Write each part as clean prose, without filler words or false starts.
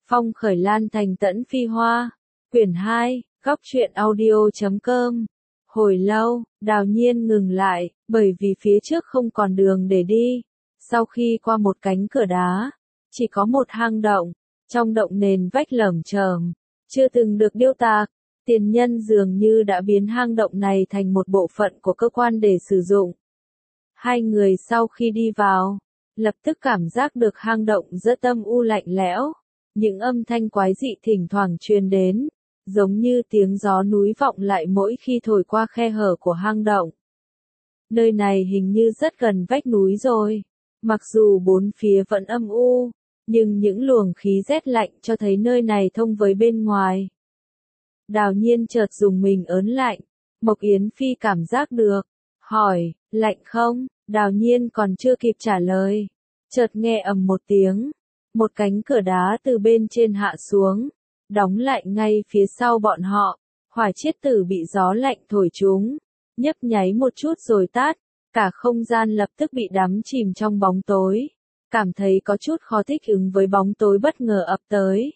Phong khởi lan thành tẫn phi hoa. Quyển 2, góc truyện audio.com. Hồi lâu, Đào Nhiên ngừng lại, bởi vì phía trước không còn đường để đi. Sau khi qua một cánh cửa đá, chỉ có một hang động, trong động nền vách lởm chởm, chưa từng được điêu tạc. Tiền nhân dường như đã biến hang động này thành một bộ phận của cơ quan để sử dụng. Hai người sau khi đi vào, lập tức cảm giác được hang động rất âm u lạnh lẽo. Những âm thanh quái dị thỉnh thoảng truyền đến, giống như tiếng gió núi vọng lại mỗi khi thổi qua khe hở của hang động. Nơi này hình như rất gần vách núi rồi. Mặc dù bốn phía vẫn âm u, nhưng những luồng khí rét lạnh cho thấy nơi này thông với bên ngoài. Đào Nhiên chợt dùng mình ớn lạnh. Mộc Yến Phi cảm giác được, hỏi, lạnh không? Đào Nhiên còn chưa kịp trả lời, chợt nghe ầm một tiếng, một cánh cửa đá từ bên trên hạ xuống, đóng lại ngay phía sau bọn họ. Hỏa chiết tử bị gió lạnh thổi trúng, nhấp nháy một chút rồi tắt, cả không gian lập tức bị đắm chìm trong bóng tối, cảm thấy có chút khó thích ứng với bóng tối bất ngờ ập tới.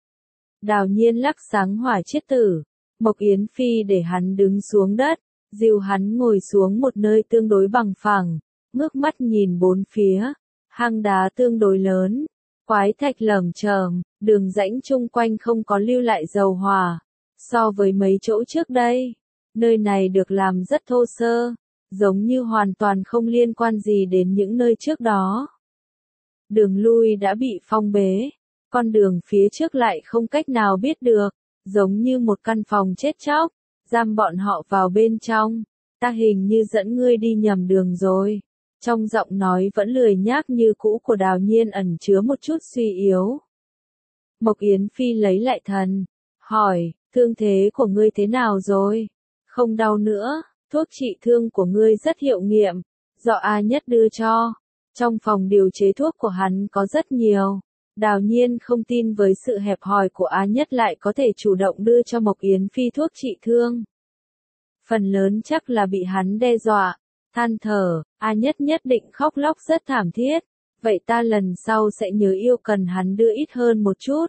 Đào Nhiên lắc sáng hỏa chiết tử, Mộc Yến Phi để hắn đứng xuống đất, dìu hắn ngồi xuống một nơi tương đối bằng phẳng, ngước mắt nhìn bốn phía, hang đá tương đối lớn, quái thạch lởm chởm, đường rãnh chung quanh không có lưu lại dầu hỏa. So với mấy chỗ trước đây, nơi này được làm rất thô sơ, giống như hoàn toàn không liên quan gì đến những nơi trước đó. Đường lui đã bị phong bế, con đường phía trước lại không cách nào biết được, giống như một căn phòng chết chóc, giam bọn họ vào bên trong. Ta hình như dẫn ngươi đi nhầm đường rồi. Trong giọng nói vẫn lười nhác như cũ của Đào Nhiên ẩn chứa một chút suy yếu. Mộc Yến Phi lấy lại thần, hỏi, thương thế của ngươi thế nào rồi? Không đau nữa, thuốc trị thương của ngươi rất hiệu nghiệm, do A Nhất đưa cho. Trong phòng điều chế thuốc của hắn có rất nhiều. Đào Nhiên không tin với sự hẹp hòi của A Nhất lại có thể chủ động đưa cho Mộc Yến Phi thuốc trị thương. Phần lớn chắc là bị hắn đe dọa, than thở, A Nhất nhất định khóc lóc rất thảm thiết, vậy ta lần sau sẽ nhớ yêu cần hắn đưa ít hơn một chút.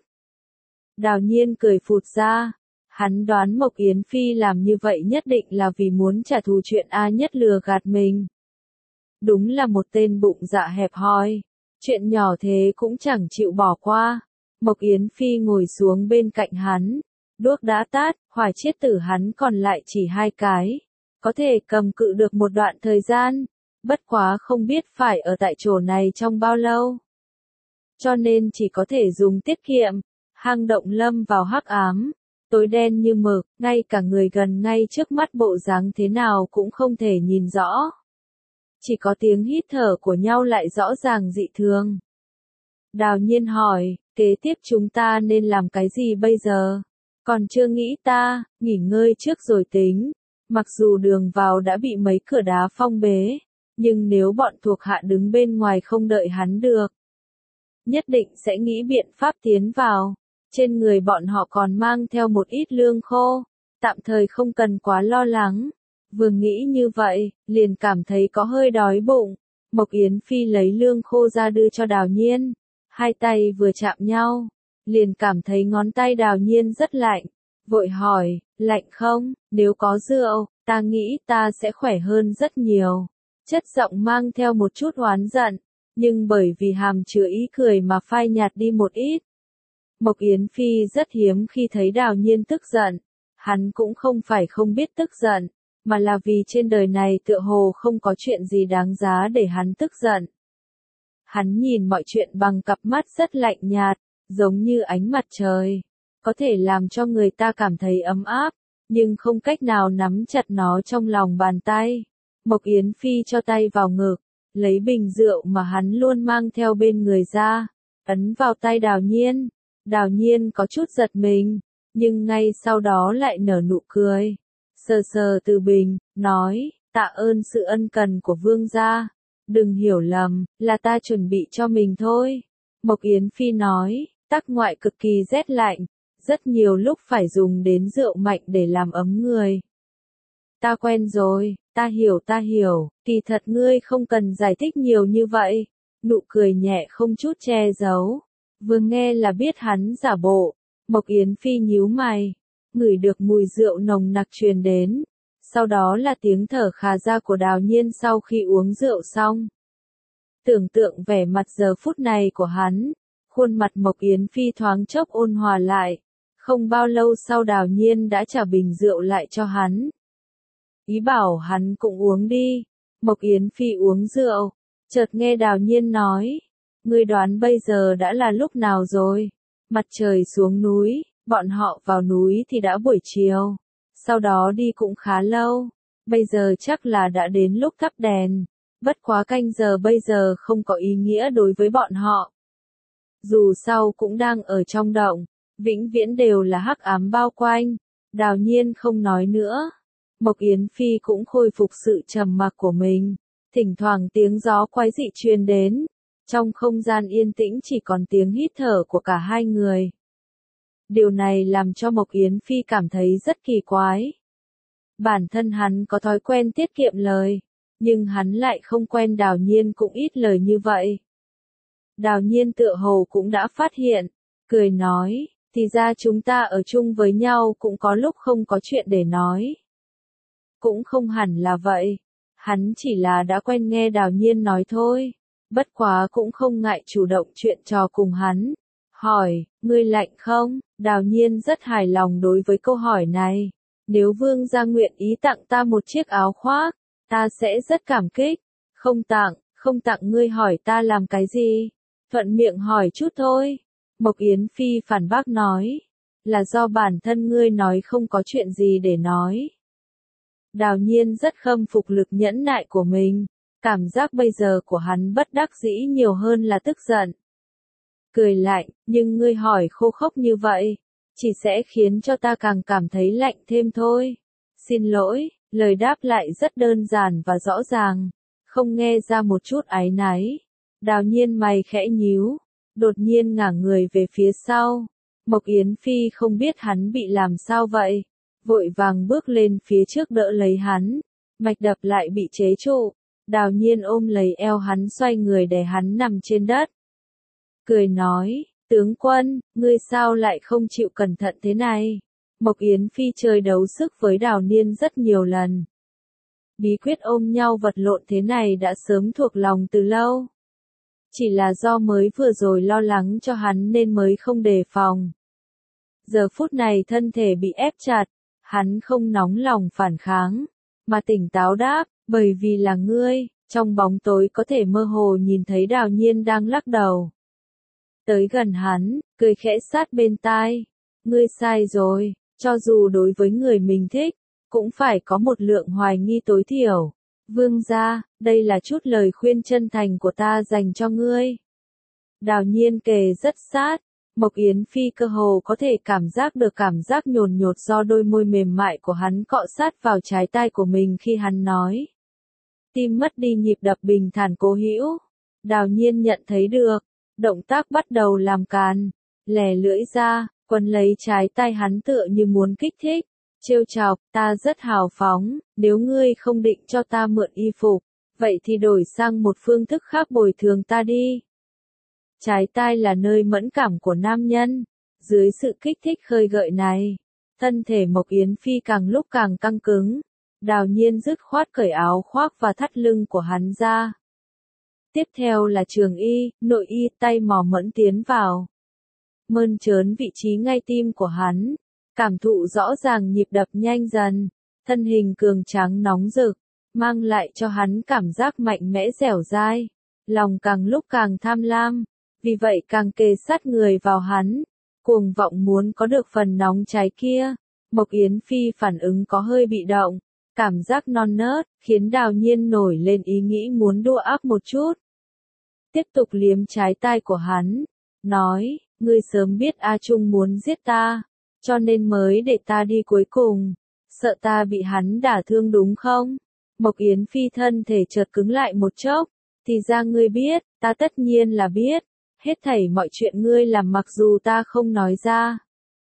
Đào Nhiên cười phụt ra, hắn đoán Mộc Yến Phi làm như vậy nhất định là vì muốn trả thù chuyện A Nhất lừa gạt mình. Đúng là một tên bụng dạ hẹp hòi, chuyện nhỏ thế cũng chẳng chịu bỏ qua. Mộc Yến Phi ngồi xuống bên cạnh hắn, đuốc đã tắt, hỏa chiết tử hắn còn lại chỉ 2 cái, có thể cầm cự được một đoạn thời gian, bất quá không biết phải ở tại chỗ này trong bao lâu. Cho nên chỉ có thể dùng tiết kiệm. Hang động lâm vào hắc ám, tối đen như mực, ngay cả người gần ngay trước mắt bộ dáng thế nào cũng không thể nhìn rõ. Chỉ có tiếng hít thở của nhau lại rõ ràng dị thường. Đào Nhiên hỏi, kế tiếp chúng ta nên làm cái gì bây giờ? Còn chưa nghĩ ta, nghỉ ngơi trước rồi tính. Mặc dù đường vào đã bị mấy cửa đá phong bế, nhưng nếu bọn thuộc hạ đứng bên ngoài không đợi hắn được, nhất định sẽ nghĩ biện pháp tiến vào. Trên người bọn họ còn mang theo một ít lương khô, tạm thời không cần quá lo lắng. Vừa nghĩ như vậy, liền cảm thấy có hơi đói bụng. Mộc Yến Phi lấy lương khô ra đưa cho Đào Nhiên. Hai tay vừa chạm nhau, liền cảm thấy ngón tay Đào Nhiên rất lạnh. Vội hỏi, lạnh không? Nếu có rượu, ta nghĩ ta sẽ khỏe hơn rất nhiều. Chất giọng mang theo một chút oán giận, nhưng bởi vì hàm chứa ý cười mà phai nhạt đi một ít. Mộc Yến Phi rất hiếm khi thấy Đào Nhiên tức giận. Hắn cũng không phải không biết tức giận, mà là vì trên đời này tựa hồ không có chuyện gì đáng giá để hắn tức giận. Hắn nhìn mọi chuyện bằng cặp mắt rất lạnh nhạt, giống như ánh mặt trời, có thể làm cho người ta cảm thấy ấm áp, nhưng không cách nào nắm chặt nó trong lòng bàn tay. Mộc Yến Phi cho tay vào ngực, lấy bình rượu mà hắn luôn mang theo bên người ra, ấn vào tay Đào Nhiên. Đào Nhiên có chút giật mình, nhưng ngay sau đó lại nở nụ cười. Sờ sờ từ bình, nói, tạ ơn sự ân cần của vương gia. Đừng hiểu lầm, là ta chuẩn bị cho mình thôi. Mộc Yến Phi nói, tác ngoại cực kỳ rét lạnh, rất nhiều lúc phải dùng đến rượu mạnh để làm ấm người. Ta quen rồi, ta hiểu, kỳ thật ngươi không cần giải thích nhiều như vậy. Nụ cười nhẹ không chút che giấu. Vừa nghe là biết hắn giả bộ, Mộc Yến Phi nhíu mày, ngửi được mùi rượu nồng nặc truyền đến, sau đó là tiếng thở khà ra của Đào Nhiên sau khi uống rượu xong. Tưởng tượng vẻ mặt giờ phút này của hắn, khuôn mặt Mộc Yến Phi thoáng chốc ôn hòa lại, không bao lâu sau Đào Nhiên đã trả bình rượu lại cho hắn. Ý bảo hắn cũng uống đi. Mộc Yến Phi uống rượu, chợt nghe Đào Nhiên nói, ngươi đoán bây giờ đã là lúc nào rồi? Mặt trời xuống núi, bọn họ vào núi thì đã buổi chiều, sau đó đi cũng khá lâu, bây giờ chắc là đã đến lúc thắp đèn, bất quá canh giờ bây giờ không có ý nghĩa đối với bọn họ. Dù sao cũng đang ở trong động, vĩnh viễn đều là hắc ám bao quanh. Đào Nhiên không nói nữa. Mộc Yến Phi cũng khôi phục sự trầm mặc của mình. Thỉnh thoảng tiếng gió quái dị truyền đến. Trong không gian yên tĩnh chỉ còn tiếng hít thở của cả hai người. Điều này làm cho Mộc Yến Phi cảm thấy rất kỳ quái. Bản thân hắn có thói quen tiết kiệm lời, nhưng hắn lại không quen Đào Nhiên cũng ít lời như vậy. Đào Nhiên tựa hồ cũng đã phát hiện, cười nói, thì ra chúng ta ở chung với nhau cũng có lúc không có chuyện để nói. Cũng không hẳn là vậy, hắn chỉ là đã quen nghe Đào Nhiên nói thôi, bất quá cũng không ngại chủ động chuyện trò cùng hắn. Hỏi, ngươi lạnh không? Đào Nhiên rất hài lòng đối với câu hỏi này. Nếu vương gia nguyện ý tặng ta một chiếc áo khoác, ta sẽ rất cảm kích. Không tặng ngươi hỏi ta làm cái gì? Thuận miệng hỏi chút thôi. Mộc Yến Phi phản bác nói, là do bản thân ngươi nói không có chuyện gì để nói. Đào Nhiên rất khâm phục lực nhẫn nại của mình, cảm giác bây giờ của hắn bất đắc dĩ nhiều hơn là tức giận. Cười lạnh, nhưng ngươi hỏi khô khốc như vậy, chỉ sẽ khiến cho ta càng cảm thấy lạnh thêm thôi. Xin lỗi, lời đáp lại rất đơn giản và rõ ràng, không nghe ra một chút áy náy. Đào Nhiên mày khẽ nhíu, đột nhiên ngả người về phía sau. Mộc Yến Phi không biết hắn bị làm sao vậy, vội vàng bước lên phía trước đỡ lấy hắn, mạch đập lại bị chế trụ. Đào Nhiên ôm lấy eo hắn xoay người để hắn nằm trên đất. Cười nói, tướng quân, ngươi sao lại không chịu cẩn thận thế này? Mộc Yến Phi chơi đấu sức với Đào Nhiên rất nhiều lần. Bí quyết ôm nhau vật lộn thế này đã sớm thuộc lòng từ lâu. Chỉ là do mới vừa rồi lo lắng cho hắn nên mới không đề phòng. Giờ phút này thân thể bị ép chặt, hắn không nóng lòng phản kháng, mà tỉnh táo đáp, bởi vì là ngươi. Trong bóng tối có thể mơ hồ nhìn thấy Đào Nhiên đang lắc đầu. Tới gần hắn, cười khẽ sát bên tai. Ngươi sai rồi, cho dù đối với người mình thích, cũng phải có một lượng hoài nghi tối thiểu. Vương gia, đây là chút lời khuyên chân thành của ta dành cho ngươi. Đào Nhiên kề rất sát, Mộc Yến Phi cơ hồ có thể cảm giác được cảm giác nhồn nhột do đôi môi mềm mại của hắn cọ sát vào trái tai của mình khi hắn nói. Tim mất đi nhịp đập bình thản cố hữu. Đào Nhiên nhận thấy được, động tác bắt đầu làm càn, lè lưỡi ra, quấn lấy trái tai hắn tựa như muốn kích thích. Trêu chọc, ta rất hào phóng, nếu ngươi không định cho ta mượn y phục, vậy thì đổi sang một phương thức khác bồi thường ta đi. Trái tai là nơi mẫn cảm của nam nhân, dưới sự kích thích khơi gợi này, thân thể Mộc Yến Phi càng lúc càng căng cứng. Đào Nhiên dứt khoát cởi áo khoác và thắt lưng của hắn ra. Tiếp theo là trường y, nội y, tay mò mẫn tiến vào. Mơn trớn vị trí ngay tim của hắn. Cảm thụ rõ ràng nhịp đập nhanh dần, thân hình cường tráng nóng rực, mang lại cho hắn cảm giác mạnh mẽ dẻo dai, lòng càng lúc càng tham lam, vì vậy càng kề sát người vào hắn, cuồng vọng muốn có được phần nóng cháy kia. Mộc Yến Phi phản ứng có hơi bị động, cảm giác non nớt, khiến Đào Nhiên nổi lên ý nghĩ muốn đua ác một chút. Tiếp tục liếm trái tai của hắn, nói, ngươi sớm biết A Trung muốn giết ta, cho nên mới để ta đi cuối cùng, sợ ta bị hắn đả thương đúng không? Mộc Yến Phi thân thể chợt cứng lại một chốc, thì ra ngươi biết, ta tất nhiên là biết, hết thảy mọi chuyện ngươi làm mặc dù ta không nói ra.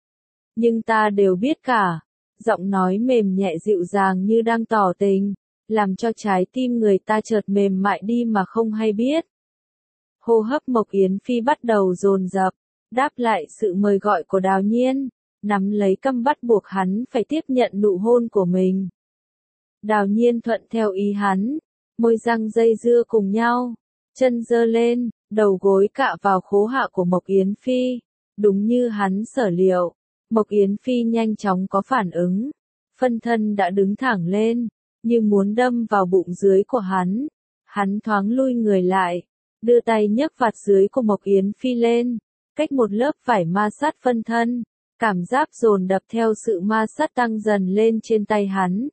Nhưng ta đều biết cả, giọng nói mềm nhẹ dịu dàng như đang tỏ tình, làm cho trái tim người ta chợt mềm mại đi mà không hay biết. Hô hấp Mộc Yến Phi bắt đầu dồn dập, đáp lại sự mời gọi của Đào Nhiên, nắm lấy cằm bắt buộc hắn phải tiếp nhận nụ hôn của mình. Đào Nhiên thuận theo ý hắn, môi răng dây dưa cùng nhau, chân giơ lên, đầu gối cạ vào khố hạ của Mộc Yến Phi, đúng như hắn sở liệu. Mộc Yến Phi nhanh chóng có phản ứng, phân thân đã đứng thẳng lên, như muốn đâm vào bụng dưới của hắn. Hắn thoáng lui người lại, đưa tay nhấc vạt dưới của Mộc Yến Phi lên, cách một lớp vải ma sát phân thân, cảm giác dồn đập theo sự ma sát tăng dần lên trên tay hắn.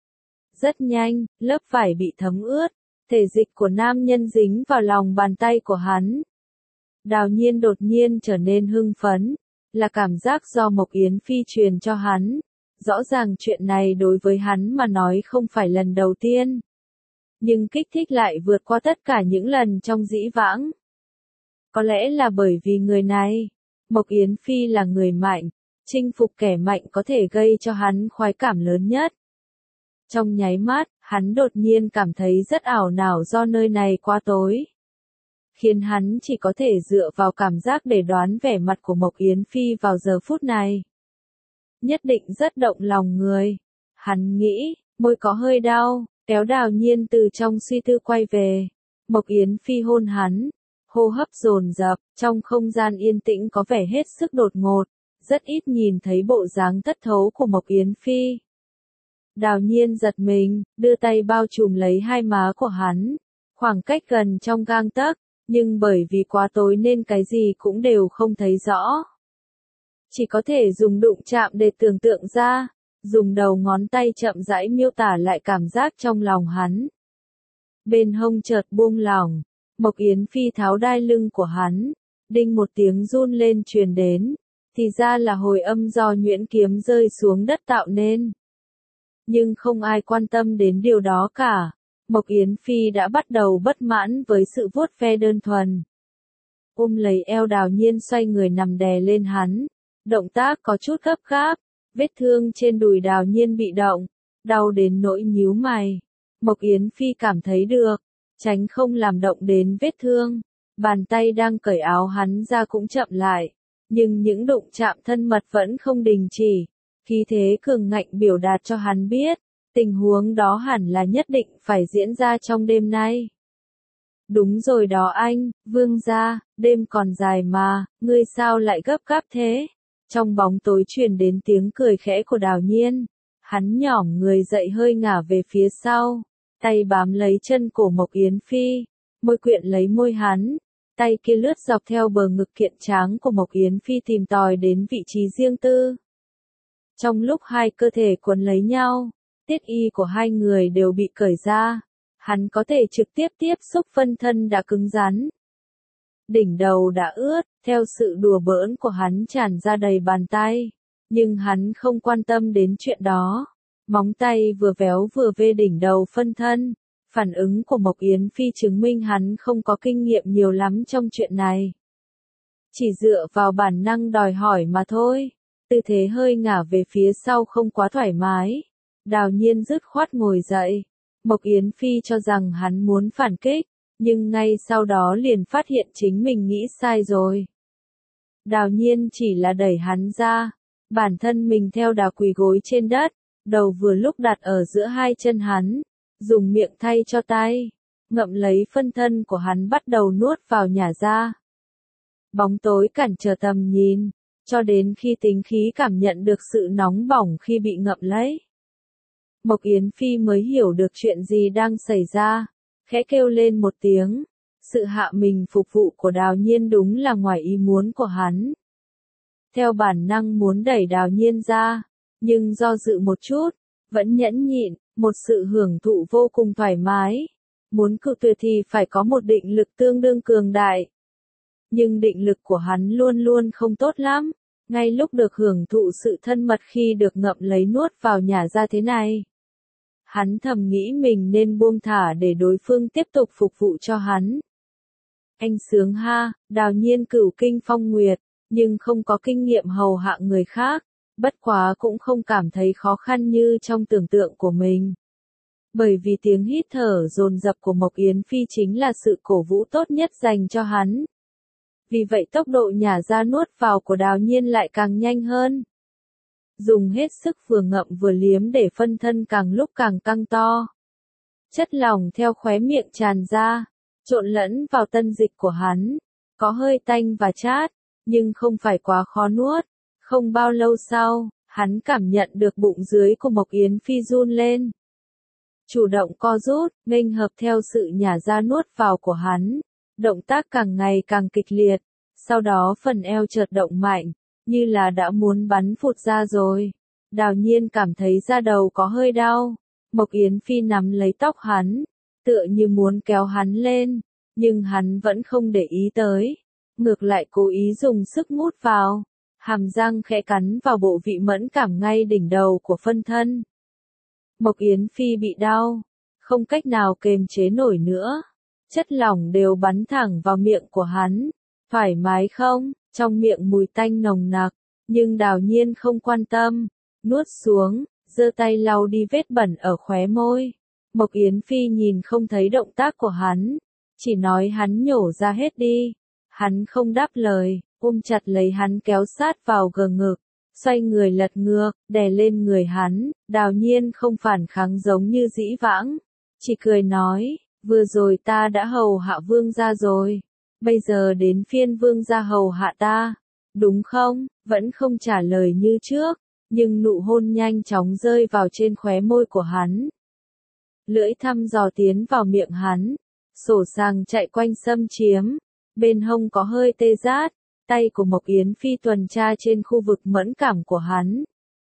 Rất nhanh, lớp vải bị thấm ướt, thể dịch của nam nhân dính vào lòng bàn tay của hắn. Đào Nhiên đột nhiên trở nên hưng phấn, là cảm giác do Mộc Yến Phi truyền cho hắn. Rõ ràng chuyện này đối với hắn mà nói không phải lần đầu tiên. Nhưng kích thích lại vượt qua tất cả những lần trong dĩ vãng. Có lẽ là bởi vì người này, Mộc Yến Phi là người mạnh, chinh phục kẻ mạnh có thể gây cho hắn khoái cảm lớn nhất. Trong nháy mắt, hắn đột nhiên cảm thấy rất ảo não do nơi này quá tối. Khiến hắn chỉ có thể dựa vào cảm giác để đoán vẻ mặt của Mộc Yến Phi vào giờ phút này. Nhất định rất động lòng người. Hắn nghĩ, môi có hơi đau, kéo Đào Nhiên từ trong suy tư quay về. Mộc Yến Phi hôn hắn, hô hấp dồn dập, trong không gian yên tĩnh có vẻ hết sức đột ngột, rất ít nhìn thấy bộ dáng thất thố của Mộc Yến Phi. Đào Nhiên giật mình, đưa tay bao trùm lấy hai má của hắn, khoảng cách gần trong gang tấc, nhưng bởi vì quá tối nên cái gì cũng đều không thấy rõ. Chỉ có thể dùng đụng chạm để tưởng tượng ra, dùng đầu ngón tay chậm rãi miêu tả lại cảm giác trong lòng hắn. Bên hông chợt buông lỏng, Mộc Yến Phi tháo đai lưng của hắn, đinh một tiếng run lên truyền đến, thì ra là hồi âm do nhuyễn kiếm rơi xuống đất tạo nên. Nhưng không ai quan tâm đến điều đó cả, Mộc Yến Phi đã bắt đầu bất mãn với sự vuốt ve đơn thuần. Ôm lấy eo Đào Nhiên xoay người nằm đè lên hắn, động tác có chút gấp gáp, vết thương trên đùi Đào Nhiên bị động, đau đến nỗi nhíu mày. Mộc Yến Phi cảm thấy được, tránh không làm động đến vết thương, bàn tay đang cởi áo hắn ra cũng chậm lại, nhưng những đụng chạm thân mật vẫn không đình chỉ, khí thế cường ngạnh biểu đạt cho hắn biết, tình huống đó hẳn là nhất định phải diễn ra trong đêm nay. Đúng rồi đó anh, vương gia, đêm còn dài mà, ngươi sao lại gấp gáp thế? Trong bóng tối truyền đến tiếng cười khẽ của Đào Nhiên, hắn nhỏm người dậy hơi ngả về phía sau, tay bám lấy chân cổ Mộc Yến Phi, môi quyện lấy môi hắn, tay kia lướt dọc theo bờ ngực kiện tráng của Mộc Yến Phi tìm tòi đến vị trí riêng tư. Trong lúc hai cơ thể quấn lấy nhau, tiết y của hai người đều bị cởi ra, hắn có thể trực tiếp tiếp xúc phân thân đã cứng rắn. Đỉnh đầu đã ướt, theo sự đùa bỡn của hắn tràn ra đầy bàn tay, nhưng hắn không quan tâm đến chuyện đó. Móng tay vừa véo vừa vê đỉnh đầu phân thân, phản ứng của Mộc Yến Phi chứng minh hắn không có kinh nghiệm nhiều lắm trong chuyện này. Chỉ dựa vào bản năng đòi hỏi mà thôi, tư thế hơi ngả về phía sau không quá thoải mái. Đào Nhiên dứt khoát ngồi dậy, Mộc Yến Phi cho rằng hắn muốn phản kích, nhưng ngay sau đó liền phát hiện chính mình nghĩ sai rồi. Đào Nhiên chỉ là đẩy hắn ra, bản thân mình theo đà quỳ gối trên đất, đầu vừa lúc đặt ở giữa hai chân hắn, dùng miệng thay cho tay, ngậm lấy phân thân của hắn bắt đầu nuốt vào nhả ra. Bóng tối cản trở tầm nhìn, cho đến khi tính khí cảm nhận được sự nóng bỏng khi bị ngậm lấy. Mộc Yến Phi mới hiểu được chuyện gì đang xảy ra, khẽ kêu lên một tiếng, sự hạ mình phục vụ của Đào Nhiên đúng là ngoài ý muốn của hắn. Theo bản năng muốn đẩy Đào Nhiên ra, nhưng do dự một chút, vẫn nhẫn nhịn, một sự hưởng thụ vô cùng thoải mái. Muốn cự tuyệt thì phải có một định lực tương đương cường đại. Nhưng định lực của hắn luôn luôn không tốt lắm, ngay lúc được hưởng thụ sự thân mật khi được ngậm lấy nuốt vào nhả ra thế này. Hắn thầm nghĩ mình nên buông thả để đối phương tiếp tục phục vụ cho hắn. Anh sướng ha, Đào Nhiên cửu kinh phong nguyệt, nhưng không có kinh nghiệm hầu hạ người khác, bất quá cũng không cảm thấy khó khăn như trong tưởng tượng của mình. Bởi vì tiếng hít thở dồn dập của Mộc Yến Phi chính là sự cổ vũ tốt nhất dành cho hắn. vì vậy tốc độ nhả ra nuốt vào của Đào Nhiên lại càng nhanh hơn. Dùng hết sức vừa ngậm vừa liếm để phân thân càng lúc càng căng to. Chất lỏng theo khóe miệng tràn ra, trộn lẫn vào tân dịch của hắn, có hơi tanh và chát, nhưng không phải quá khó nuốt. Không bao lâu sau, hắn cảm nhận được bụng dưới của Mộc Yến Phi run lên. Chủ động co rút, nghênh hợp theo sự nhả ra nuốt vào của hắn, động tác càng ngày càng kịch liệt, sau đó phần eo chợt động mạnh, như là đã muốn bắn phụt ra rồi. Đào Nhiên cảm thấy da đầu có hơi đau, Mộc Yến Phi nắm lấy tóc hắn, tựa như muốn kéo hắn lên, nhưng hắn vẫn không để ý tới, ngược lại cố ý dùng sức mút vào, hàm răng khẽ cắn vào bộ vị mẫn cảm ngay đỉnh đầu của phân thân. Mộc Yến Phi bị đau, không cách nào kềm chế nổi nữa, chất lỏng đều bắn thẳng vào miệng của hắn. Thoải mái không? Trong miệng mùi tanh nồng nặc, nhưng Đào Nhiên không quan tâm, nuốt xuống, giơ tay lau đi vết bẩn ở khóe môi. Mộc Yến Phi nhìn không thấy động tác của hắn, chỉ nói hắn nhổ ra hết đi. Hắn không đáp lời, ôm chặt lấy hắn kéo sát vào gờ ngực, xoay người lật ngược, đè lên người hắn. Đào Nhiên không phản kháng giống như dĩ vãng, chỉ cười nói, vừa rồi ta đã hầu hạ vương gia rồi, bây giờ đến phiên vương gia hầu hạ ta, đúng không? Vẫn không trả lời như trước, nhưng nụ hôn nhanh chóng rơi vào trên khóe môi của hắn. Lưỡi thăm dò tiến vào miệng hắn, sổ sàng chạy quanh xâm chiếm, bên hông có hơi tê rát, tay của Mộc Yến Phi tuần tra trên khu vực mẫn cảm của hắn.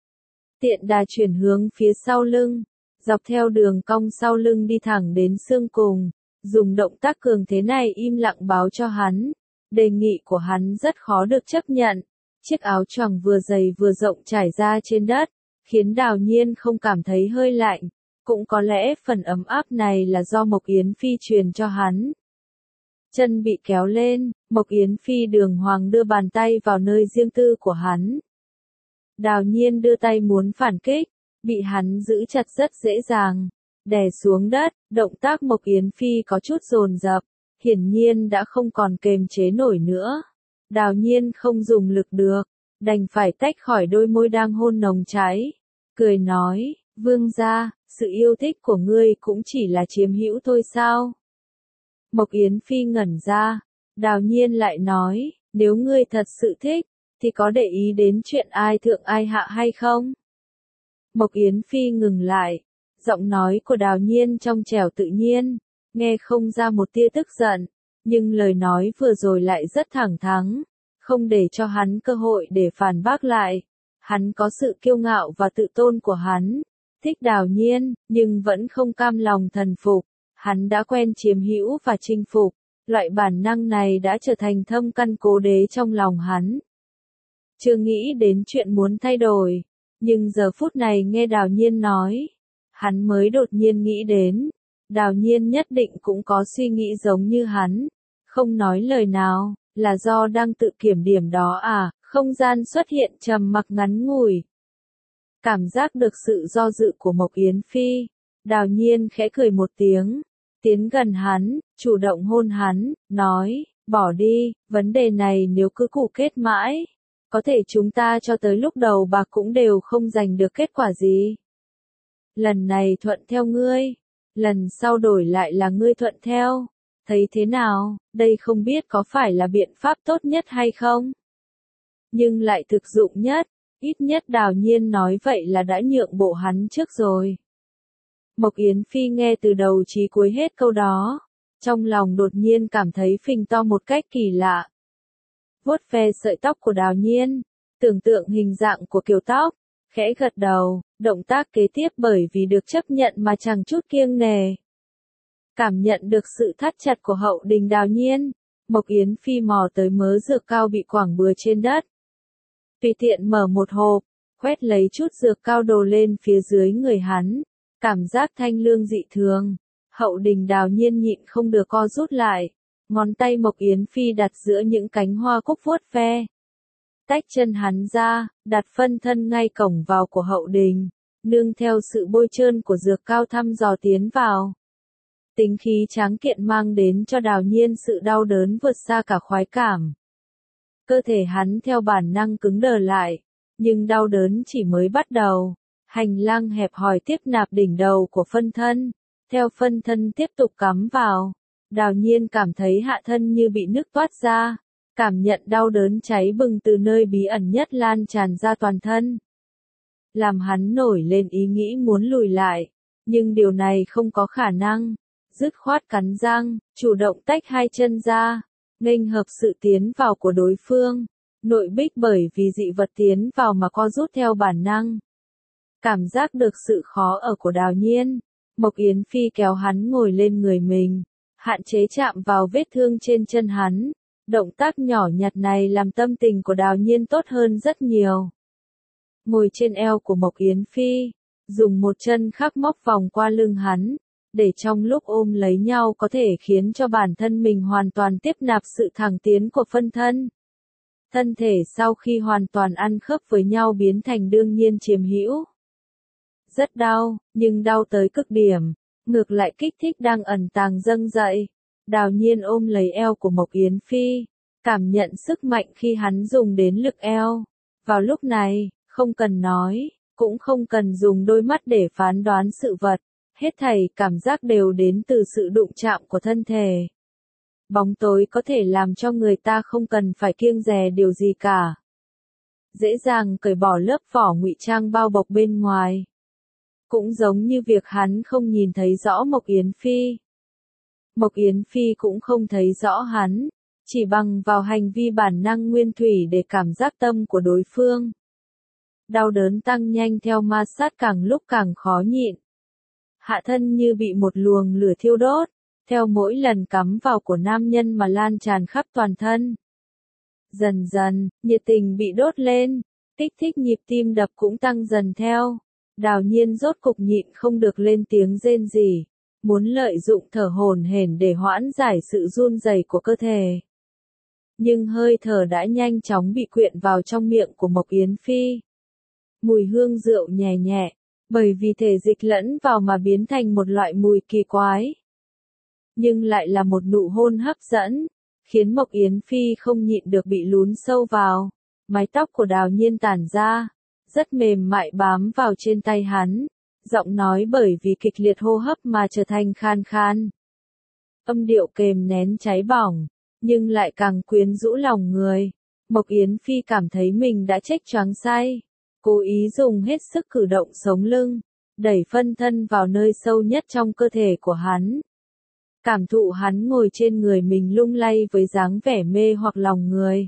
Tiện đà chuyển hướng phía sau lưng, dọc theo đường cong sau lưng đi thẳng đến xương cùng, dùng động tác cường thế này im lặng báo cho hắn. Đề nghị của hắn rất khó được chấp nhận. Chiếc áo choàng vừa dày vừa rộng trải ra trên đất, khiến Đào Nhiên không cảm thấy hơi lạnh. Cũng có lẽ phần ấm áp này là do Mộc Yến Phi truyền cho hắn. Chân bị kéo lên, Mộc Yến Phi đường hoàng đưa bàn tay vào nơi riêng tư của hắn. Đào Nhiên đưa tay muốn phản kích, bị hắn giữ chặt rất dễ dàng, đè xuống đất. Động tác Mộc Yến Phi có chút dồn dập, hiển nhiên đã không còn kềm chế nổi nữa. Đào Nhiên không dùng lực được, đành phải tách khỏi đôi môi đang hôn nồng cháy, cười nói, vương gia, sự yêu thích của ngươi cũng chỉ là chiếm hữu thôi sao? Mộc Yến Phi ngẩn ra, Đào Nhiên lại nói, nếu ngươi thật sự thích, thì có để ý đến chuyện ai thượng ai hạ hay không? Mộc Yến Phi ngừng lại, giọng nói của Đào Nhiên trong trẻo tự nhiên, nghe không ra một tia tức giận, nhưng lời nói vừa rồi lại rất thẳng thắn, không để cho hắn cơ hội để phản bác lại. Hắn có sự kiêu ngạo và tự tôn của hắn, thích Đào Nhiên, nhưng vẫn không cam lòng thần phục. Hắn đã quen chiếm hữu và chinh phục, loại bản năng này đã trở thành thâm căn cố đế trong lòng hắn. Chưa nghĩ đến chuyện muốn thay đổi, nhưng giờ phút này nghe Đào Nhiên nói, hắn mới đột nhiên nghĩ đến, Đào Nhiên nhất định cũng có suy nghĩ giống như hắn, không nói lời nào, là do đang tự kiểm điểm đó à? Không gian xuất hiện trầm mặc ngắn ngủi. Cảm giác được sự do dự của Mộc Yến Phi, Đào Nhiên khẽ cười một tiếng, tiến gần hắn, chủ động hôn hắn, nói, bỏ đi, vấn đề này nếu cứ cụ kết mãi, có thể chúng ta cho tới lúc đầu bạc cũng đều không giành được kết quả gì. Lần này thuận theo ngươi, lần sau đổi lại là ngươi thuận theo, thấy thế nào? Đây không biết có phải là biện pháp tốt nhất hay không? Nhưng lại thực dụng nhất, ít nhất Đào Nhiên nói vậy là đã nhượng bộ hắn trước rồi. Mộc Yến Phi nghe từ đầu chí cuối hết câu đó, trong lòng đột nhiên cảm thấy phình to một cách kỳ lạ. Vuốt ve sợi tóc của Đào Nhiên, tưởng tượng hình dạng của kiểu tóc, khẽ gật đầu, động tác kế tiếp bởi vì được chấp nhận mà chẳng chút kiêng nề. Cảm nhận được sự thắt chặt của hậu đình Đào Nhiên, Mộc Yến Phi mò tới mớ dược cao bị quẳng bừa trên đất. Tùy tiện mở một hộp, quét lấy chút dược cao đổ lên phía dưới người hắn, cảm giác thanh lương dị thường. Hậu đình Đào Nhiên nhịn không được co rút lại, ngón tay Mộc Yến Phi đặt giữa những cánh hoa cúc vuốt ve. Tách chân hắn ra, đặt phân thân ngay cổng vào của hậu đình, nương theo sự bôi trơn của dược cao thăm dò tiến vào. Tính khí tráng kiện mang đến cho Đào Nhiên sự đau đớn vượt xa cả khoái cảm. Cơ thể hắn theo bản năng cứng đờ lại, nhưng đau đớn chỉ mới bắt đầu. Hành lang hẹp hòi tiếp nạp đỉnh đầu của phân thân, theo phân thân tiếp tục cắm vào. Đào Nhiên cảm thấy hạ thân như bị nứt toát ra, cảm nhận đau đớn cháy bừng từ nơi bí ẩn nhất lan tràn ra toàn thân. Làm hắn nổi lên ý nghĩ muốn lùi lại, nhưng điều này không có khả năng. Dứt khoát cắn răng, chủ động tách hai chân ra, nghênh hợp sự tiến vào của đối phương. Nội bích bởi vì dị vật tiến vào mà co rút theo bản năng. Cảm giác được sự khó ở của Đào Nhiên, Mộc Yến Phi kéo hắn ngồi lên người mình, hạn chế chạm vào vết thương trên chân hắn. Động tác nhỏ nhặt này làm tâm tình của Đào Nhiên tốt hơn rất nhiều. Ngồi trên eo của Mộc Yến Phi, dùng một chân khác móc vòng qua lưng hắn, để trong lúc ôm lấy nhau có thể khiến cho bản thân mình hoàn toàn tiếp nạp sự thẳng tiến của phân thân. Thân thể sau khi hoàn toàn ăn khớp với nhau biến thành đương nhiên chiếm hữu. Rất đau, nhưng đau tới cực điểm, ngược lại kích thích đang ẩn tàng dâng dậy. Đào Nhiên ôm lấy eo của Mộc Yến Phi, cảm nhận sức mạnh khi hắn dùng đến lực eo. Vào lúc này, không cần nói, cũng không cần dùng đôi mắt để phán đoán sự vật, hết thảy cảm giác đều đến từ sự đụng chạm của thân thể. Bóng tối có thể làm cho người ta không cần phải kiêng dè điều gì cả. Dễ dàng cởi bỏ lớp vỏ ngụy trang bao bọc bên ngoài. Cũng giống như việc hắn không nhìn thấy rõ Mộc Yến Phi. Mộc Yến Phi cũng không thấy rõ hắn, chỉ bằng vào hành vi bản năng nguyên thủy để cảm giác tâm của đối phương. Đau đớn tăng nhanh theo ma sát càng lúc càng khó nhịn. Hạ thân như bị một luồng lửa thiêu đốt, theo mỗi lần cắm vào của nam nhân mà lan tràn khắp toàn thân. Dần dần, nhiệt tình bị đốt lên, kích thích nhịp tim đập cũng tăng dần theo. Đào Nhiên rốt cục nhịn không được lên tiếng rên rỉ, muốn lợi dụng thở hổn hển để hoãn giải sự run rẩy của cơ thể. Nhưng hơi thở đã nhanh chóng bị quyện vào trong miệng của Mộc Yến Phi. Mùi hương rượu nhẹ nhẹ, bởi vì thể dịch lẫn vào mà biến thành một loại mùi kỳ quái. Nhưng lại là một nụ hôn hấp dẫn, khiến Mộc Yến Phi không nhịn được bị lún sâu vào. Mái tóc của Đào Nhiên tản ra, rất mềm mại bám vào trên tay hắn, giọng nói bởi vì kịch liệt hô hấp mà trở thành khan khan. Âm điệu kềm nén cháy bỏng, nhưng lại càng quyến rũ lòng người. Mộc Yến Phi cảm thấy mình đã chết choáng say, cố ý dùng hết sức cử động sống lưng, đẩy phân thân vào nơi sâu nhất trong cơ thể của hắn. Cảm thụ hắn ngồi trên người mình lung lay với dáng vẻ mê hoặc lòng người.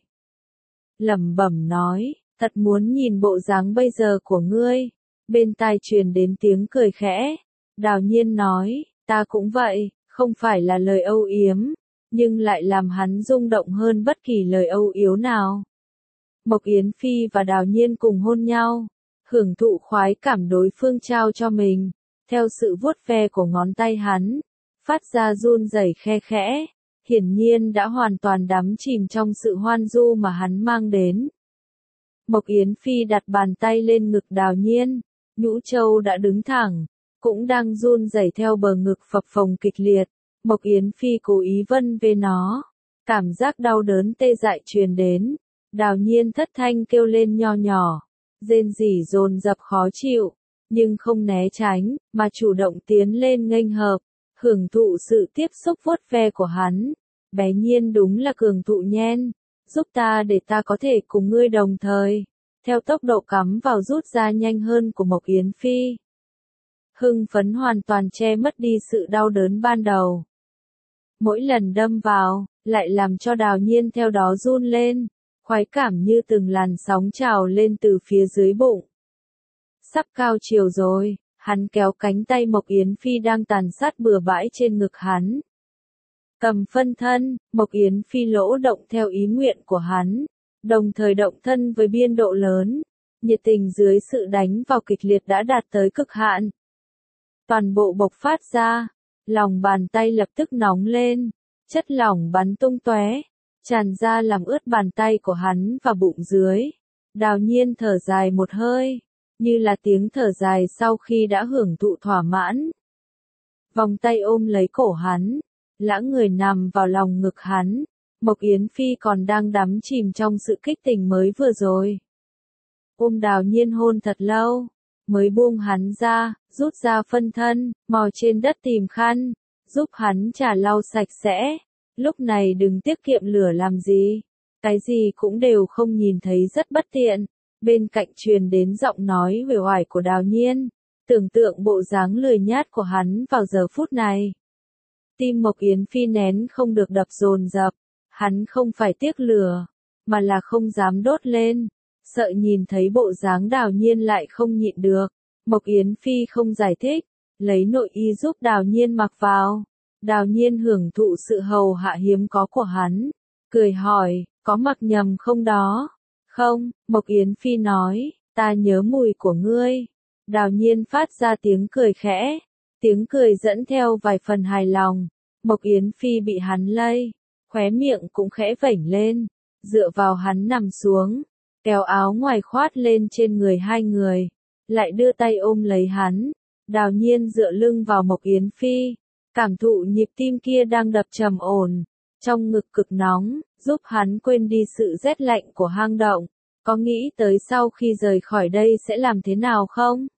Lẩm bẩm nói, thật muốn nhìn bộ dáng bây giờ của ngươi. Bên tai truyền đến tiếng cười khẽ. Đào Nhiên nói, ta cũng vậy, không phải là lời âu yếm, nhưng lại làm hắn rung động hơn bất kỳ lời âu yếm nào. Mộc Yến Phi và Đào Nhiên cùng hôn nhau, hưởng thụ khoái cảm đối phương trao cho mình, theo sự vuốt ve của ngón tay hắn, phát ra run rẩy khe khẽ, hiển nhiên đã hoàn toàn đắm chìm trong sự hoan du mà hắn mang đến. Mộc Yến Phi đặt bàn tay lên ngực Đào Nhiên, nhũ châu đã đứng thẳng, cũng đang run rẩy theo bờ ngực phập phồng kịch liệt. Mộc Yến Phi cố ý vân về nó, cảm giác đau đớn tê dại truyền đến. Đào Nhiên thất thanh kêu lên nho nhỏ, rên rỉ dồn dập khó chịu, nhưng không né tránh, mà chủ động tiến lên nghênh hợp, hưởng thụ sự tiếp xúc vuốt ve của hắn. Bé Nhiên đúng là cường thụ nhen, giúp ta để ta có thể cùng ngươi đồng thời. Theo tốc độ cắm vào rút ra nhanh hơn của Mộc Yến Phi. Hưng phấn hoàn toàn che mất đi sự đau đớn ban đầu. Mỗi lần đâm vào, lại làm cho Đào Nhiên theo đó run lên, khoái cảm như từng làn sóng trào lên từ phía dưới bụng. Sắp cao chiều rồi, hắn kéo cánh tay Mộc Yến Phi đang tàn sát bừa bãi trên ngực hắn. Cầm phân thân, Mộc Yến Phi lỗ động theo ý nguyện của hắn, đồng thời động thân với biên độ lớn, nhiệt tình dưới sự đánh vào kịch liệt đã đạt tới cực hạn. Toàn bộ bộc phát ra, lòng bàn tay lập tức nóng lên, chất lỏng bắn tung tóe, tràn ra làm ướt bàn tay của hắn và bụng dưới. Đào Nhiên thở dài một hơi, như là tiếng thở dài sau khi đã hưởng thụ thỏa mãn. Vòng tay ôm lấy cổ hắn, lãng người nằm vào lòng ngực hắn, Mộc Yến Phi còn đang đắm chìm trong sự kích tình mới vừa rồi. Ôm Đào Nhiên hôn thật lâu, mới buông hắn ra, rút ra phân thân, mò trên đất tìm khăn, giúp hắn chà lau sạch sẽ. Lúc này đừng tiết kiệm lửa làm gì, cái gì cũng đều không nhìn thấy rất bất tiện. Bên cạnh truyền đến giọng nói uể oải của Đào Nhiên, tưởng tượng bộ dáng lười nhát của hắn vào giờ phút này. Tim Mộc Yến Phi nén không được đập dồn dập, hắn không phải tiếc lửa, mà là không dám đốt lên, sợ nhìn thấy bộ dáng Đào Nhiên lại không nhịn được. Mộc Yến Phi không giải thích, lấy nội y giúp Đào Nhiên mặc vào. Đào Nhiên hưởng thụ sự hầu hạ hiếm có của hắn, cười hỏi, có mặc nhầm không đó? Không, Mộc Yến Phi nói, ta nhớ mùi của ngươi. Đào Nhiên phát ra tiếng cười khẽ, tiếng cười dẫn theo vài phần hài lòng. Mộc Yến Phi bị hắn lây, khóe miệng cũng khẽ vểnh lên, dựa vào hắn nằm xuống, kéo áo ngoài khoát lên trên người hai người, lại đưa tay ôm lấy hắn. Đào Nhiên dựa lưng vào Mộc Yến Phi, cảm thụ nhịp tim kia đang đập trầm ổn, trong ngực cực nóng, giúp hắn quên đi sự rét lạnh của hang động. Có nghĩ tới sau khi rời khỏi đây sẽ làm thế nào không?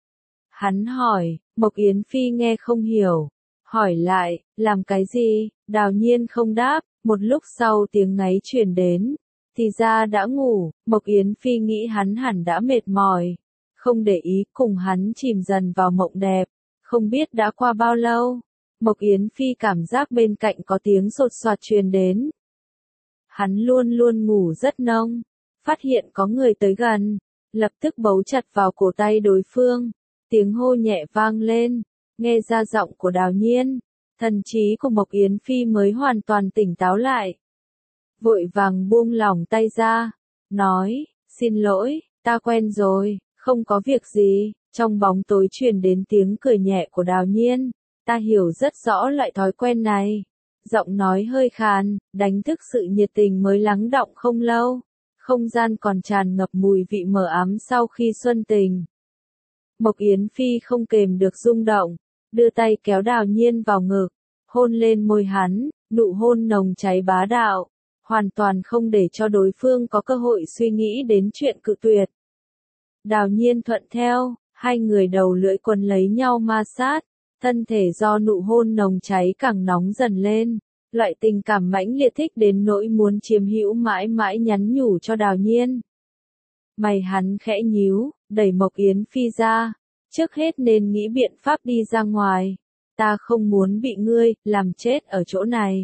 Hắn hỏi, Mộc Yến Phi nghe không hiểu, hỏi lại, làm cái gì? Đào Nhiên không đáp, một lúc sau tiếng ngáy truyền đến, thì ra đã ngủ. Mộc Yến Phi nghĩ hắn hẳn đã mệt mỏi, không để ý, cùng hắn chìm dần vào mộng đẹp. Không biết đã qua bao lâu, Mộc Yến Phi cảm giác bên cạnh có tiếng sột soạt truyền đến. Hắn luôn luôn ngủ rất nông, phát hiện có người tới gần, lập tức bấu chặt vào cổ tay đối phương, tiếng hô nhẹ vang lên, nghe ra giọng của Đào Nhiên, thần trí của Mộc Yến Phi mới hoàn toàn tỉnh táo lại. Vội vàng buông lỏng tay ra, nói, xin lỗi, ta quen rồi, không có việc gì. Trong bóng tối truyền đến tiếng cười nhẹ của Đào Nhiên, ta hiểu rất rõ loại thói quen này. Giọng nói hơi khàn, đánh thức sự nhiệt tình mới lắng đọng không lâu. Không gian còn tràn ngập mùi vị mờ ám sau khi xuân tình. Mộc Yến Phi không kềm được rung động, đưa tay kéo Đào Nhiên vào ngực, hôn lên môi hắn, nụ hôn nồng cháy bá đạo, hoàn toàn không để cho đối phương có cơ hội suy nghĩ đến chuyện cự tuyệt. Đào Nhiên thuận theo, hai người đầu lưỡi quấn lấy nhau ma sát, thân thể do nụ hôn nồng cháy càng nóng dần lên, loại tình cảm mãnh liệt thích đến nỗi muốn chiếm hữu mãi mãi nhắn nhủ cho Đào Nhiên. Mày hắn khẽ nhíu, đẩy Mộc Yến Phi ra, trước hết nên nghĩ biện pháp đi ra ngoài, ta không muốn bị ngươi làm chết ở chỗ này.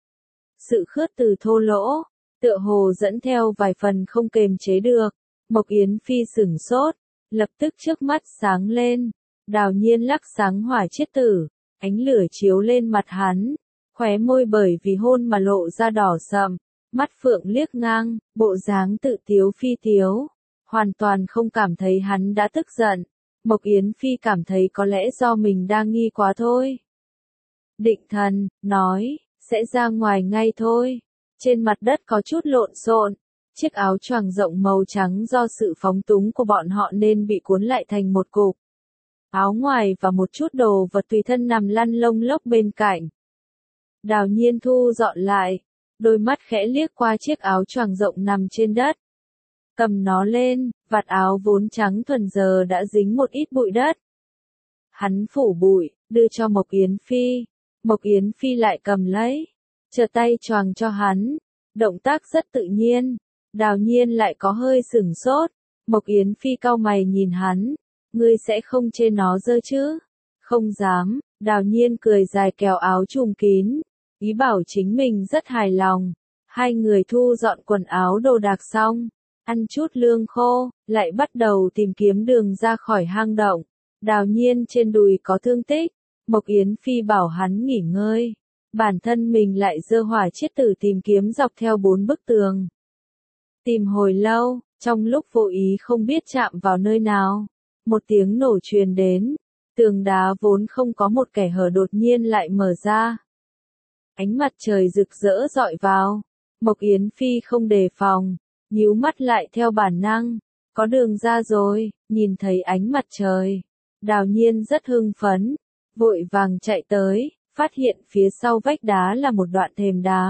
Sự khước từ thô lỗ, tựa hồ dẫn theo vài phần không kềm chế được. Mộc Yến Phi sửng sốt, lập tức trước mắt sáng lên. Đào Nhiên lắc sáng hỏa chiết tử, ánh lửa chiếu lên mặt hắn, khóe môi bởi vì hôn mà lộ ra đỏ sậm, mắt phượng liếc ngang, bộ dáng tự tiếu phi tiếu, hoàn toàn không cảm thấy hắn đã tức giận. Mộc Yến Phi cảm thấy có lẽ do mình đang nghi quá thôi. Định thần, nói, sẽ ra ngoài ngay thôi. Trên mặt đất có chút lộn xộn, chiếc áo choàng rộng màu trắng do sự phóng túng của bọn họ nên bị cuốn lại thành một cục. Áo ngoài và một chút đồ vật tùy thân nằm lăn lông lốc bên cạnh. Đào Nhiên thu dọn lại, đôi mắt khẽ liếc qua chiếc áo choàng rộng nằm trên đất. Cầm nó lên, vạt áo vốn trắng thuần giờ đã dính một ít bụi đất. Hắn phủ bụi, đưa cho Mộc Yến Phi. Mộc Yến Phi lại cầm lấy, trở tay choàng cho hắn. Động tác rất tự nhiên. Đào Nhiên lại có hơi sửng sốt. Mộc Yến Phi cau mày nhìn hắn. Ngươi sẽ không chê nó dơ chứ? Không dám. Đào Nhiên cười dài kéo áo trùm kín, ý bảo chính mình rất hài lòng. Hai người thu dọn quần áo đồ đạc xong, ăn chút lương khô, lại bắt đầu tìm kiếm đường ra khỏi hang động. Đào Nhiên trên đùi có thương tích, Mộc Yến Phi bảo hắn nghỉ ngơi. Bản thân mình lại giơ hỏa chiết tử tìm kiếm dọc theo 4 bức tường. Tìm hồi lâu, trong lúc vô ý không biết chạm vào nơi nào, một tiếng nổ truyền đến, tường đá vốn không có một kẻ hở đột nhiên lại mở ra. Ánh mặt trời rực rỡ dọi vào, Mộc Yến Phi không đề phòng, nhíu mắt lại theo bản năng, có đường ra rồi, nhìn thấy ánh mặt trời. Đào Nhiên rất hưng phấn, vội vàng chạy tới, phát hiện phía sau vách đá là một đoạn thềm đá,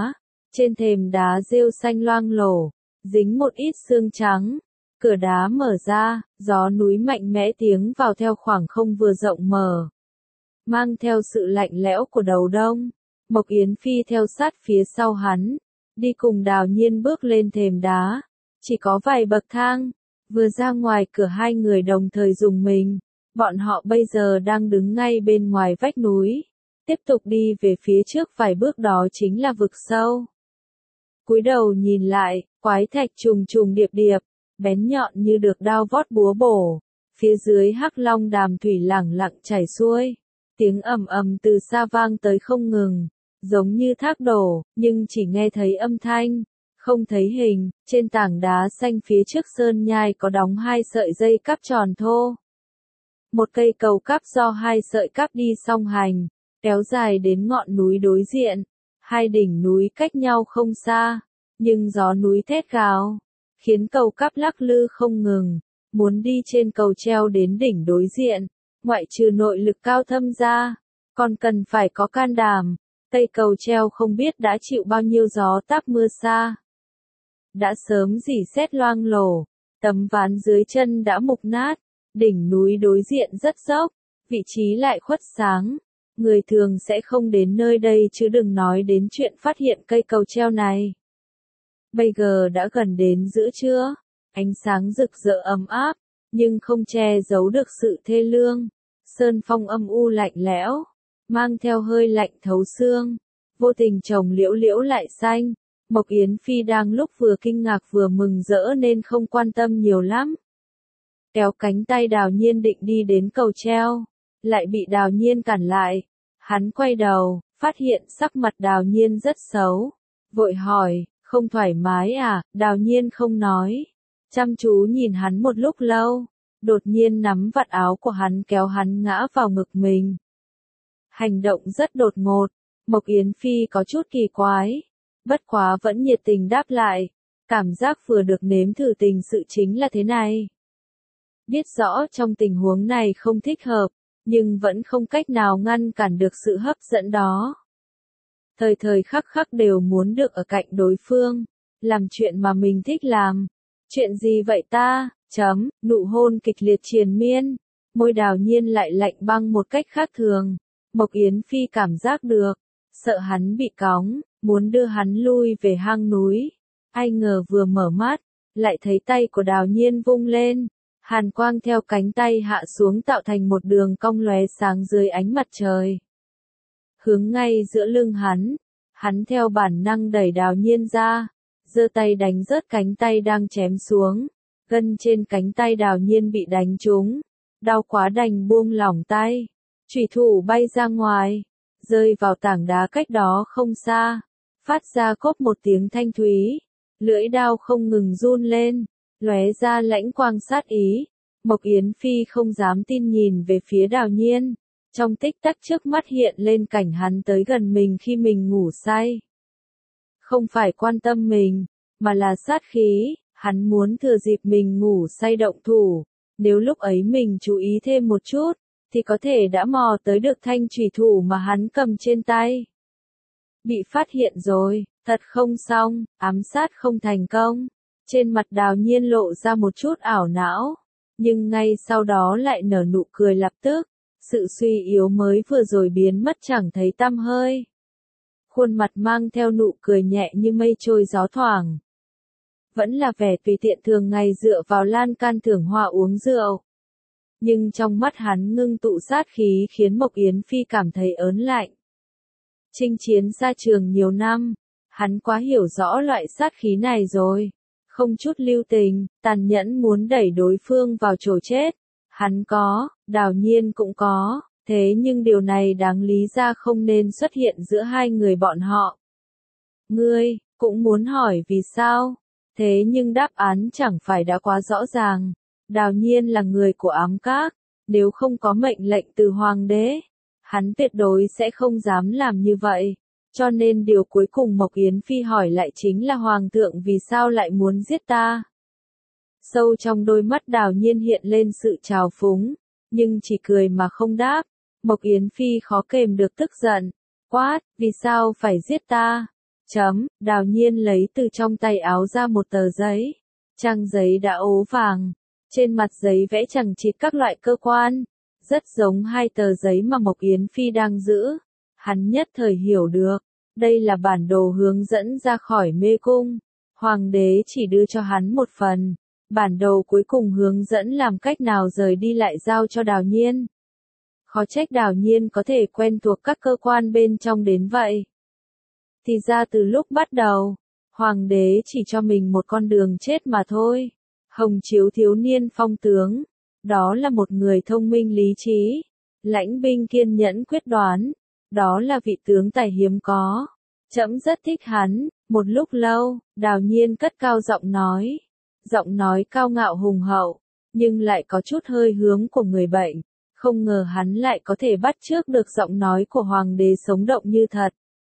Trên thềm đá rêu xanh loang lổ, dính một ít sương trắng. Cửa đá mở ra, gió núi mạnh mẽ tiếng vào theo khoảng không vừa rộng mở. Mang theo sự lạnh lẽo của đầu đông. Mộc Yến Phi theo sát phía sau hắn, đi cùng Đào Nhiên bước lên thềm đá. Chỉ có vài bậc thang, vừa ra ngoài cửa hai người đồng thời rùng mình. Bọn họ bây giờ đang đứng ngay bên ngoài vách núi. Tiếp tục đi về phía trước vài bước đó chính là vực sâu. Cúi đầu nhìn lại, quái thạch trùng trùng điệp điệp, bén nhọn như được đao vót búa bổ. Phía dưới Hắc Long đàm thủy lẳng lặng chảy xuôi. Tiếng ầm ầm từ xa vang tới không ngừng, giống như thác đổ, nhưng chỉ nghe thấy âm thanh, không thấy hình. Trên tảng đá xanh phía trước sơn nhai có đóng hai sợi dây cáp tròn thô. Một cây cầu cáp do hai sợi cáp đi song hành, kéo dài đến ngọn núi đối diện. Hai đỉnh núi cách nhau không xa, nhưng gió núi thét gào, khiến cầu cáp lắc lư không ngừng. Muốn đi trên cầu treo đến đỉnh đối diện, ngoại trừ nội lực cao thâm ra, còn cần phải có can đảm. Cây cầu treo không biết đã chịu bao nhiêu gió táp mưa xa. Đã sớm rỉ sét loang lổ, tấm ván dưới chân đã mục nát, đỉnh núi đối diện rất dốc, vị trí lại khuất sáng. Người thường sẽ không đến nơi đây chứ đừng nói đến chuyện phát hiện cây cầu treo này. Bây giờ đã gần đến giữa trưa, ánh sáng rực rỡ ấm áp, nhưng không che giấu được sự thê lương. Sơn phong âm u lạnh lẽo, mang theo hơi lạnh thấu xương, vô tình trồng liễu liễu lại xanh. Mộc Yến Phi đang lúc vừa kinh ngạc vừa mừng rỡ nên không quan tâm nhiều lắm. Kéo cánh tay Đào Nhiên định đi đến cầu treo, lại bị Đào Nhiên cản lại. Hắn quay đầu, phát hiện sắc mặt Đào Nhiên rất xấu. Vội hỏi, không thoải mái à? Đào Nhiên không nói. Chăm chú nhìn hắn một lúc lâu, đột nhiên nắm vạt áo của hắn kéo hắn ngã vào ngực mình. Hành động rất đột ngột, Mộc Yến Phi có chút kỳ quái, bất quá vẫn nhiệt tình đáp lại. Cảm giác vừa được nếm thử tình sự chính là thế này. Biết rõ trong tình huống này không thích hợp, nhưng vẫn không cách nào ngăn cản được sự hấp dẫn đó. Thời thời khắc khắc đều muốn được ở cạnh đối phương, làm chuyện mà mình thích làm. Chuyện gì vậy ta? Nụ hôn kịch liệt triền miên, môi Đào Nhiên lại lạnh băng một cách khác thường. Mộc Yến Phi cảm giác được, sợ hắn bị cóng, muốn đưa hắn lui về hang núi. Ai ngờ vừa mở mắt, lại thấy tay của Đào Nhiên vung lên. Hàn quang theo cánh tay hạ xuống tạo thành một đường cong lóe sáng dưới ánh mặt trời. Hướng ngay giữa lưng hắn theo bản năng đẩy Đào Nhiên ra, giơ tay đánh rớt cánh tay đang chém xuống. Gân trên cánh tay Đào Nhiên bị đánh trúng, đau quá đành buông lỏng tay. Chủy thủ bay ra ngoài, rơi vào tảng đá cách đó không xa, phát ra cốp một tiếng thanh thúy. Lưỡi đao không ngừng run lên, lóe ra lãnh quang sát ý. Mộc Yến Phi không dám tin nhìn về phía Đào Nhiên. Trong tích tắc trước mắt hiện lên cảnh hắn tới gần mình khi mình ngủ say. Không phải quan tâm mình, mà là sát khí. Hắn muốn thừa dịp mình ngủ say động thủ. Nếu lúc ấy mình chú ý thêm một chút, thì có thể đã mò tới được thanh chủy thủ mà hắn cầm trên tay. Bị phát hiện rồi, thật không xong, ám sát không thành công. Trên mặt Đào Nhiên lộ ra một chút ảo não, nhưng ngay sau đó lại nở nụ cười lập tức. Sự suy yếu mới vừa rồi biến mất chẳng thấy tăm hơi. Khuôn mặt mang theo nụ cười nhẹ như mây trôi gió thoảng. Vẫn là vẻ tùy tiện thường ngày dựa vào lan can thưởng hoa uống rượu. Nhưng trong mắt hắn ngưng tụ sát khí khiến Mộc Yến Phi cảm thấy ớn lạnh. Chinh chiến xa trường nhiều năm, hắn quá hiểu rõ loại sát khí này rồi. Không chút lưu tình, tàn nhẫn muốn đẩy đối phương vào chỗ chết. Hắn có, Đào Nhiên cũng có, thế nhưng điều này đáng lý ra không nên xuất hiện giữa hai người bọn họ. Ngươi, cũng muốn hỏi vì sao? Thế nhưng đáp án chẳng phải đã quá rõ ràng. Đào Nhiên là người của ám các, nếu không có mệnh lệnh từ hoàng đế, hắn tuyệt đối sẽ không dám làm như vậy. Cho nên điều cuối cùng Mộc Yến Phi hỏi lại chính là hoàng thượng vì sao lại muốn giết ta? Sâu trong đôi mắt Đào Nhiên hiện lên sự trào phúng, nhưng chỉ cười mà không đáp. Mộc Yến Phi khó kềm được tức giận, quát, vì sao phải giết ta? Đào Nhiên lấy từ trong tay áo ra một tờ giấy. Trang giấy đã ố vàng. Trên mặt giấy vẽ chằng chịt các loại cơ quan. Rất giống hai tờ giấy mà Mộc Yến Phi đang giữ. Hắn nhất thời hiểu được. Đây là bản đồ hướng dẫn ra khỏi mê cung. Hoàng đế chỉ đưa cho hắn một phần. Bản đồ cuối cùng hướng dẫn làm cách nào rời đi lại giao cho Đào Nhiên. Khó trách Đào Nhiên có thể quen thuộc các cơ quan bên trong đến vậy. Thì ra từ lúc bắt đầu, Hoàng đế chỉ cho mình một con đường chết mà thôi. Hồng Chiếu thiếu niên phong tướng. Đó là một người thông minh lý trí. Lãnh binh kiên nhẫn quyết đoán. Đó là vị tướng tài hiếm có. Trẫm rất thích hắn. Một lúc lâu, Đào Nhiên cất cao giọng nói. Giọng nói cao ngạo hùng hậu, nhưng lại có chút hơi hướng của người bệnh. Không ngờ hắn lại có thể bắt chước được giọng nói của hoàng đế sống động như thật.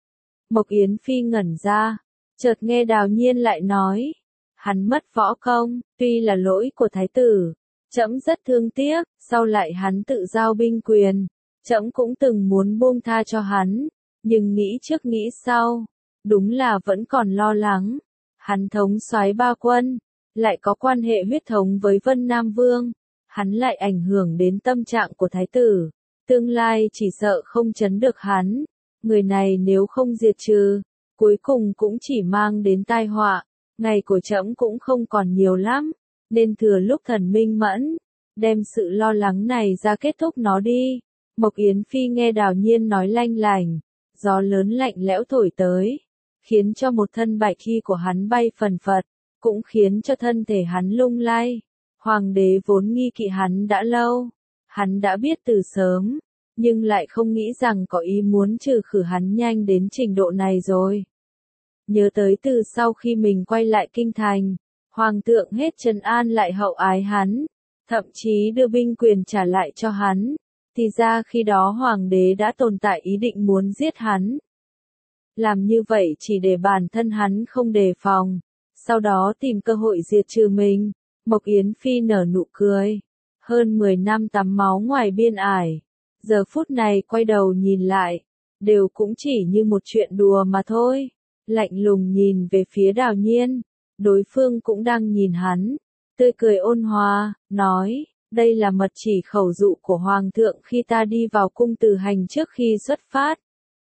Mộc Yến Phi ngẩn ra, chợt nghe Đào Nhiên lại nói. Hắn mất võ công, tuy là lỗi của thái tử. Trẫm rất thương tiếc, sau lại hắn tự giao binh quyền. Trẫm cũng từng muốn buông tha cho hắn, nhưng nghĩ trước nghĩ sau. Đúng là vẫn còn lo lắng. Hắn thống soái ba quân, lại có quan hệ huyết thống với Vân Nam Vương. Hắn lại ảnh hưởng đến tâm trạng của thái tử. Tương lai chỉ sợ không trấn được hắn. Người này nếu không diệt trừ, cuối cùng cũng chỉ mang đến tai họa. Ngày của trẫm cũng không còn nhiều lắm, nên thừa lúc thần minh mẫn, đem sự lo lắng này ra kết thúc nó đi. Mộc Yến Phi nghe Đào Nhiên nói lanh lành, gió lớn lạnh lẽo thổi tới, khiến cho một thân bạch y của hắn bay phần phật, cũng khiến cho thân thể hắn lung lay. Hoàng đế vốn nghi kỵ hắn đã lâu, hắn đã biết từ sớm, nhưng lại không nghĩ rằng có ý muốn trừ khử hắn nhanh đến trình độ này rồi. Nhớ tới từ sau khi mình quay lại kinh thành, hoàng thượng hết trấn an lại hậu ái hắn, thậm chí đưa binh quyền trả lại cho hắn, thì ra khi đó hoàng đế đã tồn tại ý định muốn giết hắn. Làm như vậy chỉ để bản thân hắn không đề phòng, sau đó tìm cơ hội diệt trừ mình. Mộc Yến Phi nở nụ cười. Hơn 10 năm tắm máu ngoài biên ải, giờ phút này quay đầu nhìn lại, đều cũng chỉ như một chuyện đùa mà thôi. Lạnh lùng nhìn về phía Đào Nhiên, đối phương cũng đang nhìn hắn, tươi cười ôn hòa, nói, đây là mật chỉ khẩu dụ của Hoàng thượng khi ta đi vào cung từ hành trước khi xuất phát.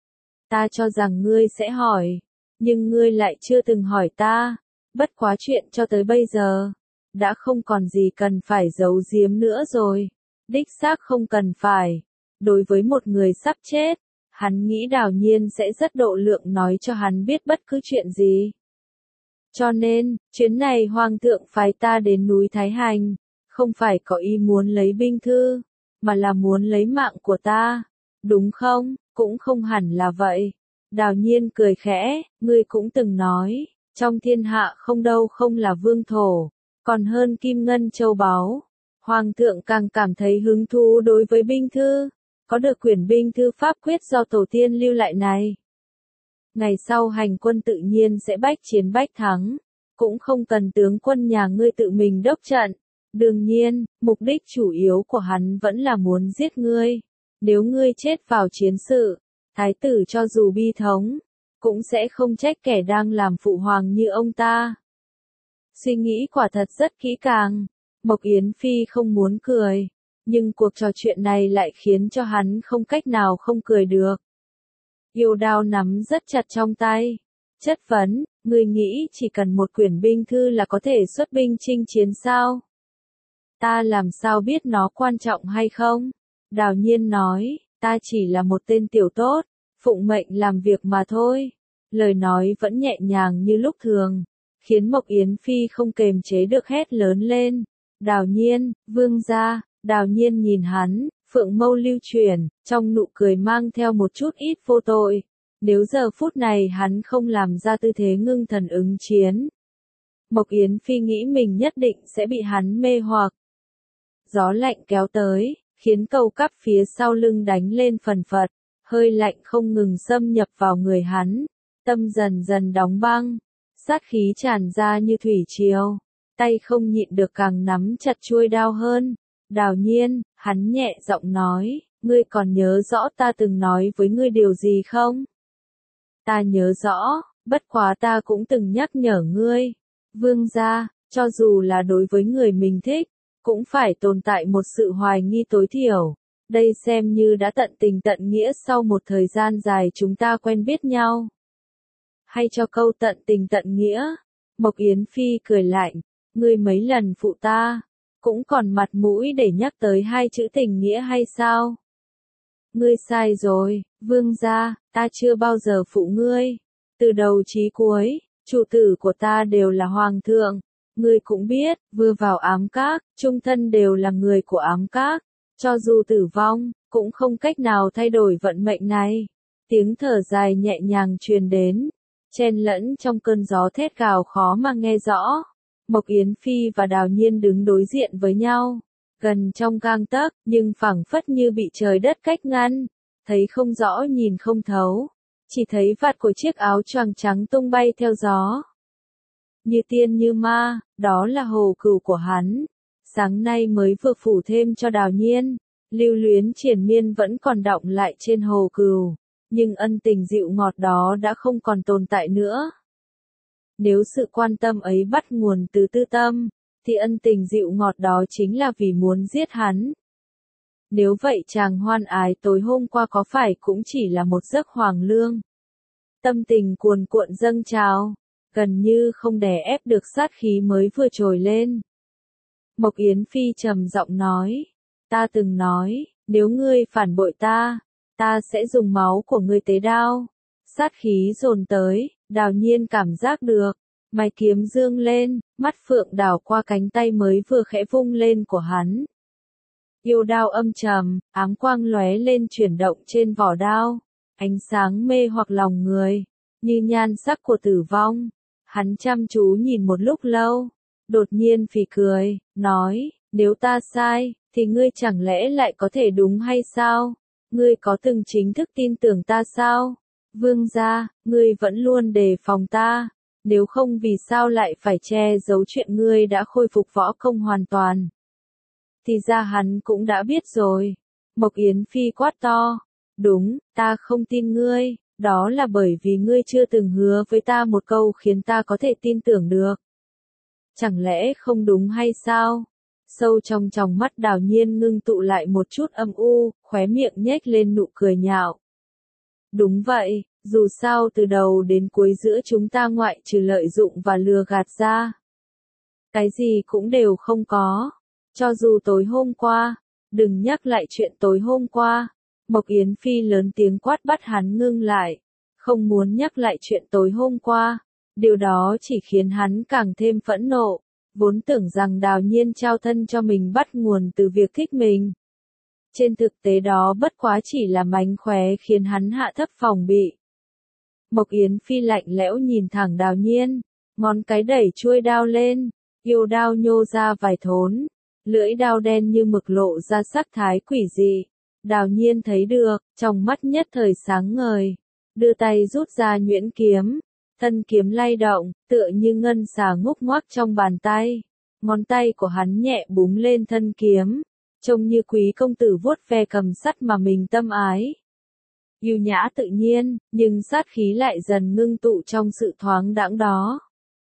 Ta cho rằng ngươi sẽ hỏi, nhưng ngươi lại chưa từng hỏi ta, bất quá chuyện cho tới bây giờ, đã không còn gì cần phải giấu giếm nữa rồi, đích xác không cần phải. Đối với một người sắp chết, hắn nghĩ Đào Nhiên sẽ rất độ lượng nói cho hắn biết bất cứ chuyện gì. Cho nên, chuyến này Hoàng thượng phái ta đến núi Thái Hành, không phải có ý muốn lấy binh thư, mà là muốn lấy mạng của ta, đúng không? Cũng không hẳn là vậy. Đào Nhiên cười khẽ, ngươi cũng từng nói, trong thiên hạ không đâu không là vương thổ, còn hơn kim ngân châu báu. Hoàng thượng càng cảm thấy hứng thú đối với binh thư, có được quyển binh thư pháp quyết do tổ tiên lưu lại này. Ngày sau hành quân tự nhiên sẽ bách chiến bách thắng, cũng không cần tướng quân nhà ngươi tự mình đốc trận. Đương nhiên, mục đích chủ yếu của hắn vẫn là muốn giết ngươi. Nếu ngươi chết vào chiến sự, thái tử cho dù bi thống, cũng sẽ không trách kẻ đang làm phụ hoàng như ông ta. Suy nghĩ quả thật rất kỹ càng. Mộc Yến Phi không muốn cười, nhưng cuộc trò chuyện này lại khiến cho hắn không cách nào không cười được. Yêu đao nắm rất chặt trong tay. Chất vấn, ngươi nghĩ chỉ cần một quyển binh thư là có thể xuất binh chinh chiến sao? Ta làm sao biết nó quan trọng hay không? Đào Nhiên nói, ta chỉ là một tên tiểu tốt, phụng mệnh làm việc mà thôi. Lời nói vẫn nhẹ nhàng như lúc thường, khiến Mộc Yến Phi không kềm chế được hét lớn lên. Đào Nhiên, vương gia. Đào Nhiên nhìn hắn, phượng mâu lưu chuyển, trong nụ cười mang theo một chút ít vô tội. Nếu giờ phút này hắn không làm ra tư thế ngưng thần ứng chiến, Mộc Yến Phi nghĩ mình nhất định sẽ bị hắn mê hoặc. Gió lạnh kéo tới, khiến cầu cắp phía sau lưng đánh lên phần phật, hơi lạnh không ngừng xâm nhập vào người hắn, tâm dần dần đóng băng, sát khí tràn ra như thủy triều, tay không nhịn được càng nắm chặt chuôi đao hơn. Đào Nhiên, hắn nhẹ giọng nói, ngươi còn nhớ rõ ta từng nói với ngươi điều gì không? Ta nhớ rõ, Bất quá ta cũng từng nhắc nhở ngươi, vương gia, cho dù là đối với người mình thích, cũng phải tồn tại một sự hoài nghi tối thiểu. Đây xem như đã tận tình tận nghĩa sau một thời gian dài chúng ta quen biết nhau. Hay cho câu tận tình tận nghĩa. Mộc Yến Phi cười lạnh, ngươi mấy lần phụ ta, cũng còn mặt mũi để nhắc tới hai chữ tình nghĩa hay sao? Ngươi sai rồi, vương gia, ta chưa bao giờ phụ ngươi. Từ đầu chí cuối, chủ tử của ta đều là hoàng thượng. Ngươi cũng biết, vừa vào ám các, trung thân đều là người của ám các. Cho dù tử vong, cũng không cách nào thay đổi vận mệnh này. Tiếng thở dài nhẹ nhàng truyền đến, chen lẫn trong cơn gió thét gào khó mà nghe rõ. Mộc Yến Phi và Đào Nhiên đứng đối diện với nhau, gần trong gang tấc, nhưng phảng phất như bị trời đất cách ngăn, thấy không rõ nhìn không thấu, chỉ thấy vạt của chiếc áo choàng trắng tung bay theo gió. Như tiên như ma, đó là hồ cửu của hắn. Sáng nay mới vừa phủ thêm cho Đào Nhiên, lưu luyến triền miên vẫn còn đọng lại trên hồ cửu, nhưng ân tình dịu ngọt đó đã không còn tồn tại nữa. Nếu sự quan tâm ấy bắt nguồn từ tư tâm, thì ân tình dịu ngọt đó chính là vì muốn giết hắn. Nếu vậy chàng hoan ái tối hôm qua có phải cũng chỉ là một giấc hoàng lương? Tâm tình cuồn cuộn dâng trào, gần như không đè ép được sát khí mới vừa trồi lên. Mộc Yến Phi trầm giọng nói, ta từng nói, nếu ngươi phản bội ta, ta sẽ dùng máu của ngươi tế đao. Sát khí dồn tới, Đào Nhiên cảm giác được, mày kiếm dương lên, mắt phượng đảo qua cánh tay mới vừa khẽ vung lên của hắn. Yêu đao âm trầm, ám quang lóe lên chuyển động trên vỏ đao, ánh sáng mê hoặc lòng người, như nhan sắc của tử vong. Hắn chăm chú nhìn một lúc lâu, đột nhiên phì cười, nói, nếu ta sai, thì ngươi chẳng lẽ lại có thể đúng hay sao? Ngươi có từng chính thức tin tưởng ta sao? Vương gia, ngươi vẫn luôn đề phòng ta, nếu không vì sao lại phải che giấu chuyện ngươi đã khôi phục võ công hoàn toàn? Thì ra hắn cũng đã biết rồi. Mộc Yến Phi quát to, đúng, ta không tin ngươi, đó là bởi vì ngươi chưa từng hứa với ta một câu khiến ta có thể tin tưởng được. Chẳng lẽ không đúng hay sao? Sâu trong tròng mắt Đào Nhiên ngưng tụ lại một chút âm u, khóe miệng nhếch lên nụ cười nhạo. Đúng vậy, dù sao từ đầu đến cuối giữa chúng ta ngoại trừ lợi dụng và lừa gạt ra, cái gì cũng đều không có. Cho dù tối hôm qua, đừng nhắc lại chuyện tối hôm qua. Mộc Yến Phi lớn tiếng quát bắt hắn ngưng lại, không muốn nhắc lại chuyện tối hôm qua. Điều đó chỉ khiến hắn càng thêm phẫn nộ, vốn tưởng rằng Đào Nhiên trao thân cho mình bắt nguồn từ việc thích mình. Trên thực tế đó bất quá chỉ là mánh khóe khiến hắn hạ thấp phòng bị. Mộc Yến Phi lạnh lẽo nhìn thẳng Đào Nhiên, ngón cái đẩy chuôi đao lên, yêu đao nhô ra vài thốn, lưỡi đao đen như mực lộ ra sắc thái quỷ dị. Đào Nhiên thấy được, trong mắt nhất thời sáng ngời, đưa tay rút ra nhuyễn kiếm, thân kiếm lay động, tựa như ngân xà ngúc ngoác trong bàn tay. Ngón tay của hắn nhẹ búng lên thân kiếm, trông như quý công tử vuốt ve cầm sắt mà mình tâm ái. Yêu nhã tự nhiên, nhưng sát khí lại dần ngưng tụ trong sự thoáng đãng đó.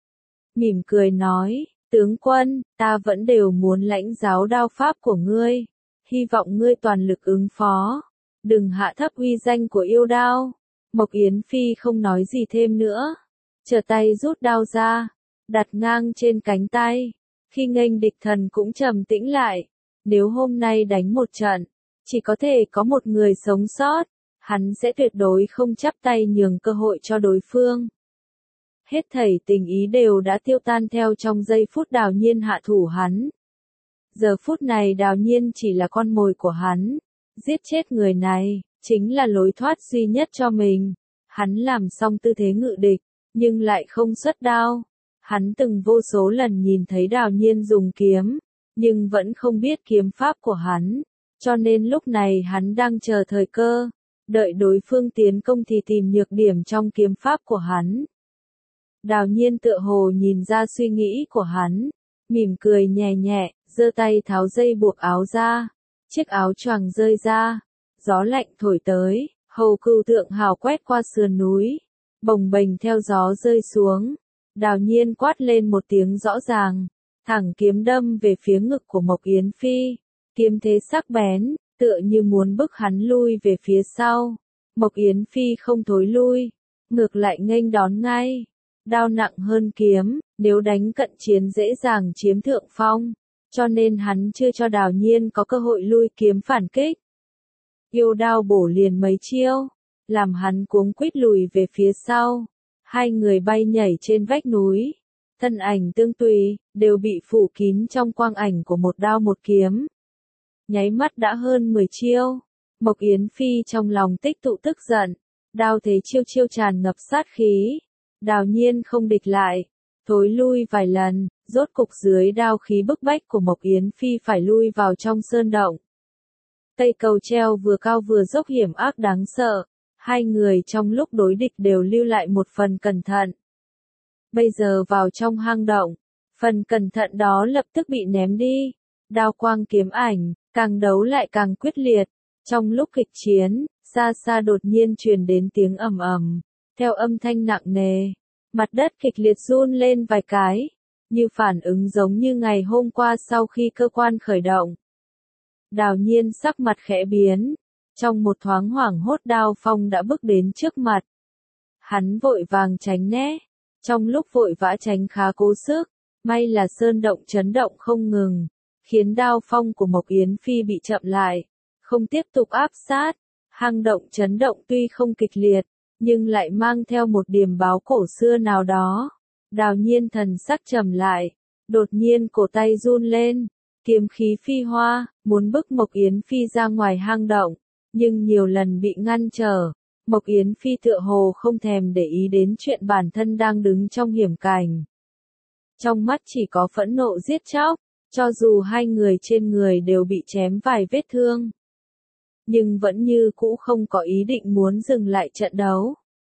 Mỉm cười nói, tướng quân, ta vẫn đều muốn lãnh giáo đao pháp của ngươi, hy vọng ngươi toàn lực ứng phó, đừng hạ thấp uy danh của yêu đao. Mộc Yến Phi không nói gì thêm nữa, trở tay rút đao ra, đặt ngang trên cánh tay. Khi nghênh địch thần cũng trầm tĩnh lại, nếu hôm nay đánh một trận, chỉ có thể có một người sống sót, hắn sẽ tuyệt đối không chắp tay nhường cơ hội cho đối phương. Hết thảy tình ý đều đã tiêu tan theo trong giây phút Đào Nhiên hạ thủ hắn. Giờ phút này Đào Nhiên chỉ là con mồi của hắn, giết chết người này, chính là lối thoát duy nhất cho mình. Hắn làm xong tư thế ngự địch, nhưng lại không xuất đao. Hắn từng vô số lần nhìn thấy Đào Nhiên dùng kiếm, nhưng vẫn không biết kiếm pháp của hắn, cho nên lúc này hắn đang chờ thời cơ, đợi đối phương tiến công thì tìm nhược điểm trong kiếm pháp của hắn. Đào Nhiên tựa hồ nhìn ra suy nghĩ của hắn, mỉm cười nhẹ nhẹ, giơ tay tháo dây buộc áo ra, chiếc áo choàng rơi ra, gió lạnh thổi tới, hầu cừu thượng hào quét qua sườn núi, bồng bềnh theo gió rơi xuống. Đào Nhiên quát lên một tiếng rõ ràng, thẳng kiếm đâm về phía ngực của Mộc Yến Phi. Kiếm thế sắc bén, tựa như muốn bức hắn lui về phía sau. Mộc Yến Phi không thối lui, ngược lại nghênh đón ngay. Đao nặng hơn kiếm, nếu đánh cận chiến dễ dàng chiếm thượng phong, cho nên hắn chưa cho Đào Nhiên có cơ hội lui kiếm phản kích. Yêu đao bổ liền mấy chiêu, làm hắn cuống quýt lùi về phía sau. Hai người bay nhảy trên vách núi, thân ảnh tương tùy, đều bị phủ kín trong quang ảnh của một đao một kiếm. Nháy mắt đã hơn 10 chiêu, Mộc Yến Phi trong lòng tích tụ tức giận, đao thế chiêu chiêu tràn ngập sát khí. Đào Nhiên không địch lại, thối lui vài lần, rốt cục dưới đao khí bức bách của Mộc Yến Phi phải lui vào trong sơn động. Cây cầu treo vừa cao vừa dốc hiểm ác đáng sợ, hai người trong lúc đối địch đều lưu lại một phần cẩn thận. Bây giờ vào trong hang động, phần cẩn thận đó lập tức bị ném đi. Đao quang kiếm ảnh, càng đấu lại càng quyết liệt. Trong lúc kịch chiến, xa xa đột nhiên truyền đến tiếng ầm ầm, theo âm thanh nặng nề, mặt đất kịch liệt run lên vài cái, như phản ứng giống như ngày hôm qua sau khi cơ quan khởi động. Đào Nhiên sắc mặt khẽ biến, trong một thoáng hoảng hốt đao phong đã bước đến trước mặt. Hắn vội vàng tránh né, trong lúc vội vã tránh khá cố sức, may là sơn động chấn động không ngừng, khiến đao phong của Mộc Yến Phi bị chậm lại, không tiếp tục áp sát. Hang động chấn động tuy không kịch liệt, nhưng lại mang theo một điểm báo cổ xưa nào đó. Đào Nhiên thần sắc trầm lại, đột nhiên cổ tay run lên, kiếm khí phi hoa, muốn bức Mộc Yến Phi ra ngoài hang động, nhưng nhiều lần bị ngăn trở. Mộc Yến Phi tựa hồ không thèm để ý đến chuyện bản thân đang đứng trong hiểm cảnh. Trong mắt chỉ có phẫn nộ giết chóc, cho dù hai người trên người đều bị chém vài vết thương, nhưng vẫn như cũ không có ý định muốn dừng lại trận đấu.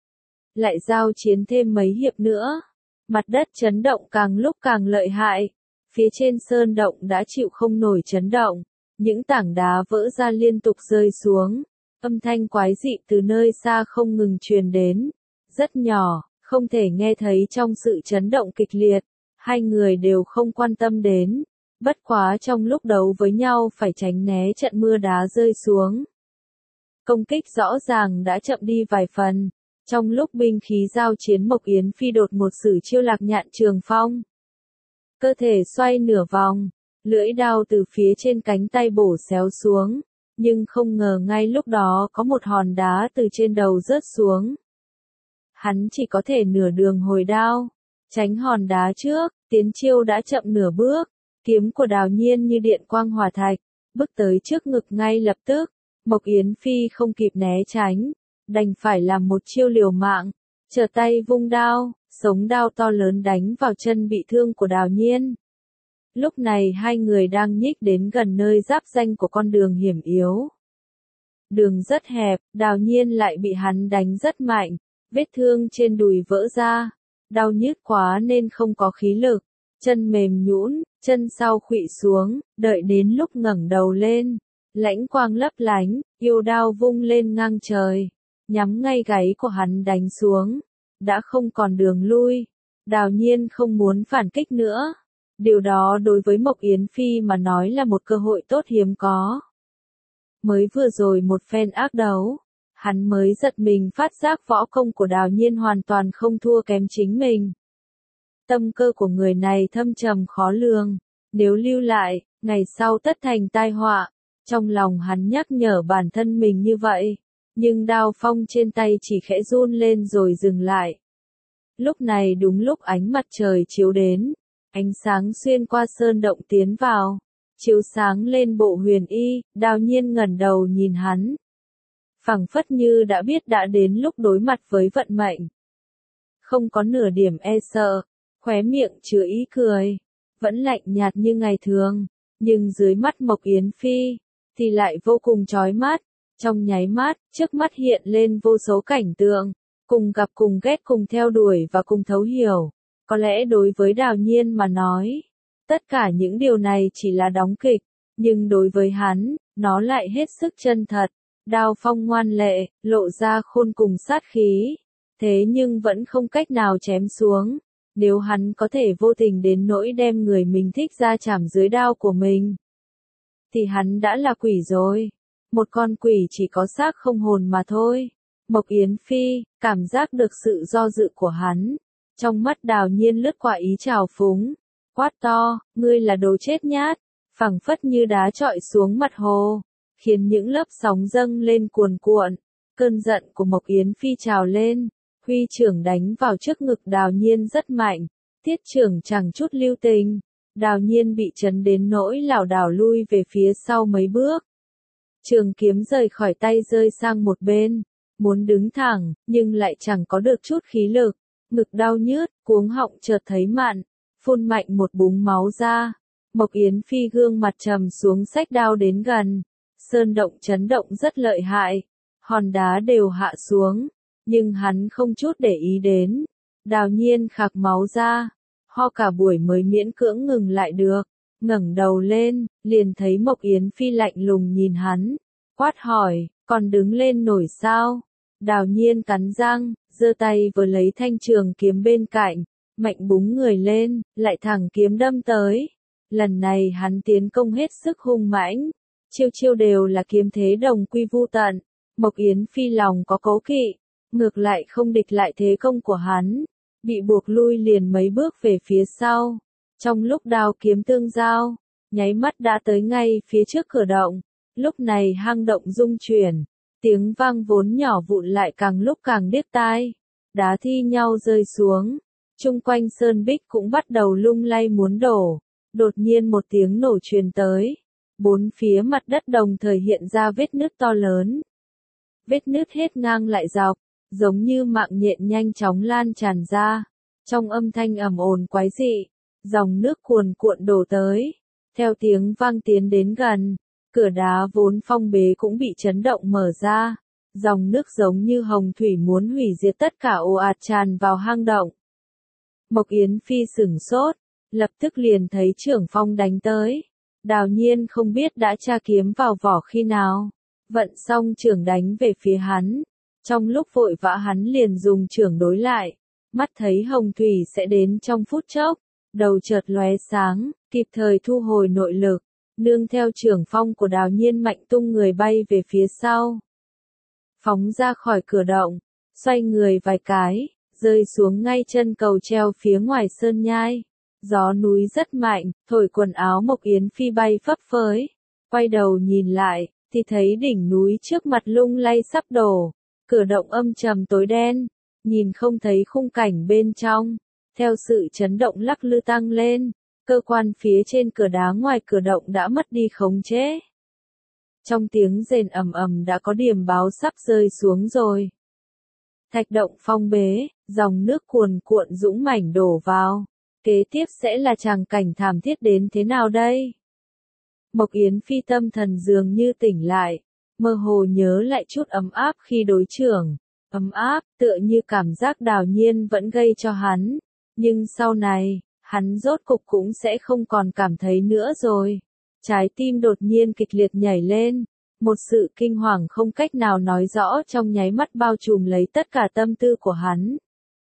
Lại giao chiến thêm mấy hiệp nữa, mặt đất chấn động càng lúc càng lợi hại, phía trên sơn động đã chịu không nổi chấn động, những tảng đá vỡ ra liên tục rơi xuống, âm thanh quái dị từ nơi xa không ngừng truyền đến, rất nhỏ, không thể nghe thấy trong sự chấn động kịch liệt, hai người đều không quan tâm đến. Bất quá trong lúc đấu với nhau phải tránh né trận mưa đá rơi xuống. Công kích rõ ràng đã chậm đi vài phần. Trong lúc binh khí giao chiến Mộc Yến Phi đột một sử chiêu lạc nhạn trường phong. Cơ thể xoay nửa vòng, lưỡi đao từ phía trên cánh tay bổ xéo xuống. Nhưng không ngờ ngay lúc đó có một hòn đá từ trên đầu rớt xuống. Hắn chỉ có thể nửa đường hồi đao, tránh hòn đá trước, tiến chiêu đã chậm nửa bước. Kiếm của Đào Nhiên như điện quang hỏa thạch, bước tới trước ngực ngay lập tức. Mộc Yến Phi không kịp né tránh, đành phải làm một chiêu liều mạng, trở tay vung đao, sống đao to lớn đánh vào chân bị thương của Đào Nhiên. Lúc này hai người đang nhích đến gần nơi giáp ranh của con đường hiểm yếu. Đường rất hẹp, Đào Nhiên lại bị hắn đánh rất mạnh, vết thương trên đùi vỡ ra, đau nhức quá nên không có khí lực, chân mềm nhũn, chân sau khuỵu xuống, đợi đến lúc ngẩng đầu lên, lãnh quang lấp lánh, yêu đao vung lên ngang trời, nhắm ngay gáy của hắn đánh xuống, đã không còn đường lui. Đào Nhiên không muốn phản kích nữa, điều đó đối với Mộc Yến Phi mà nói là một cơ hội tốt hiếm có. Mới vừa rồi một phen ác đấu, hắn mới giật mình phát giác võ công của Đào Nhiên hoàn toàn không thua kém chính mình. Tâm cơ của người này thâm trầm khó lường, nếu lưu lại, ngày sau tất thành tai họa. Trong lòng hắn nhắc nhở bản thân mình như vậy, nhưng đao phong trên tay chỉ khẽ run lên rồi dừng lại. Lúc này đúng lúc ánh mặt trời chiếu đến, ánh sáng xuyên qua sơn động tiến vào, chiếu sáng lên bộ huyền y. Đào Nhiên ngẩng đầu nhìn hắn, phảng phất như đã biết đã đến lúc đối mặt với vận mệnh. Không có nửa điểm e sợ, khóe miệng chứa ý cười, vẫn lạnh nhạt như ngày thường, nhưng dưới mắt Mộc Yến Phi thì lại vô cùng chói mắt. Trong nháy mắt, trước mắt hiện lên vô số cảnh tượng, cùng gặp cùng ghét cùng theo đuổi và cùng thấu hiểu. Có lẽ đối với Đào Nhiên mà nói, tất cả những điều này chỉ là đóng kịch, nhưng đối với hắn, nó lại hết sức chân thật. Đao phong ngoan lệ, lộ ra khôn cùng sát khí, thế nhưng vẫn không cách nào chém xuống. Nếu hắn có thể vô tình đến nỗi đem người mình thích ra chảm dưới đao của mình, thì hắn đã là quỷ rồi. Một con quỷ chỉ có xác không hồn mà thôi. Mộc Yến Phi, cảm giác được sự do dự của hắn. Trong mắt Đào Nhiên lướt qua ý trào phúng. Quát to, ngươi là đồ chết nhát, phẳng phất như đá trọi xuống mặt hồ, khiến những lớp sóng dâng lên cuồn cuộn. Cơn giận của Mộc Yến Phi trào lên, huy trưởng đánh vào trước ngực Đào Nhiên rất mạnh, tiết trưởng chẳng chút lưu tình. Đào Nhiên bị chấn đến nỗi lảo đảo lui về phía sau mấy bước. Trường kiếm rời khỏi tay rơi sang một bên, muốn đứng thẳng, nhưng lại chẳng có được chút khí lực. Ngực đau nhức, cuống họng chợt thấy mặn, phun mạnh một búng máu ra. Mộc Yến Phi gương mặt trầm xuống xách đao đến gần. Sơn động chấn động rất lợi hại, hòn đá đều hạ xuống, nhưng hắn không chút để ý đến. Đào Nhiên khạc máu ra, ho cả buổi mới miễn cưỡng ngừng lại được, ngẩng đầu lên, liền thấy Mộc Yến Phi lạnh lùng nhìn hắn, quát hỏi, còn đứng lên nổi sao? Đào Nhiên cắn răng, giơ tay vừa lấy thanh trường kiếm bên cạnh, mạnh búng người lên, lại thẳng kiếm đâm tới. Lần này hắn tiến công hết sức hung mãnh, chiêu chiêu đều là kiếm thế đồng quy vu tận. Mộc Yến Phi lòng có cố kỵ, ngược lại không địch lại thế công của hắn, bị buộc lui liền mấy bước về phía sau. Trong lúc đao kiếm tương giao, nháy mắt đã tới ngay phía trước cửa động. Lúc này hang động rung chuyển, tiếng vang vốn nhỏ vụn lại càng lúc càng điếc tai. Đá thi nhau rơi xuống, chung quanh sơn bích cũng bắt đầu lung lay muốn đổ. Đột nhiên một tiếng nổ truyền tới, bốn phía mặt đất đồng thời hiện ra vết nứt to lớn. Vết nứt hết ngang lại dọc, giống như mạng nhện nhanh chóng lan tràn ra. Trong âm thanh ầm ồn quái dị, dòng nước cuồn cuộn đổ tới. Theo tiếng vang tiến đến gần, cửa đá vốn phong bế cũng bị chấn động mở ra. Dòng nước giống như hồng thủy muốn hủy diệt tất cả ồ ạt tràn vào hang động. Mộc Yến Phi sửng sốt, lập tức liền thấy trưởng phong đánh tới. Đào Nhiên không biết đã tra kiếm vào vỏ khi nào. Vận xong trưởng đánh về phía hắn. Trong lúc vội vã hắn liền dùng trưởng đối lại. Mắt thấy hồng thủy sẽ đến trong phút chốc. Đầu chợt lóe sáng, kịp thời thu hồi nội lực. Nương theo trưởng phong của Đào Nhiên mạnh tung người bay về phía sau. Phóng ra khỏi cửa động, xoay người vài cái, rơi xuống ngay chân cầu treo phía ngoài sơn nhai. Gió núi rất mạnh, thổi quần áo Mộc Yến Phi bay phấp phới. Quay đầu nhìn lại, thì thấy đỉnh núi trước mặt lung lay sắp đổ. Cửa động âm trầm tối đen, nhìn không thấy khung cảnh bên trong. Theo sự chấn động lắc lư tăng lên, cơ quan phía trên cửa đá ngoài cửa động đã mất đi khống chế. Trong tiếng rền ầm ầm đã có điểm báo sắp rơi xuống rồi. Thạch động phong bế, dòng nước cuồn cuộn dũng mãnh đổ vào. Kế tiếp sẽ là tràng cảnh thảm thiết đến thế nào đây? Mộc Yến Phi tâm thần dường như tỉnh lại, mơ hồ nhớ lại chút ấm áp khi đối chưởng. Ấm áp, tựa như cảm giác Đào Nhiên vẫn gây cho hắn. Nhưng sau này, hắn rốt cục cũng sẽ không còn cảm thấy nữa rồi. Trái tim đột nhiên kịch liệt nhảy lên. Một sự kinh hoàng không cách nào nói rõ trong nháy mắt bao trùm lấy tất cả tâm tư của hắn.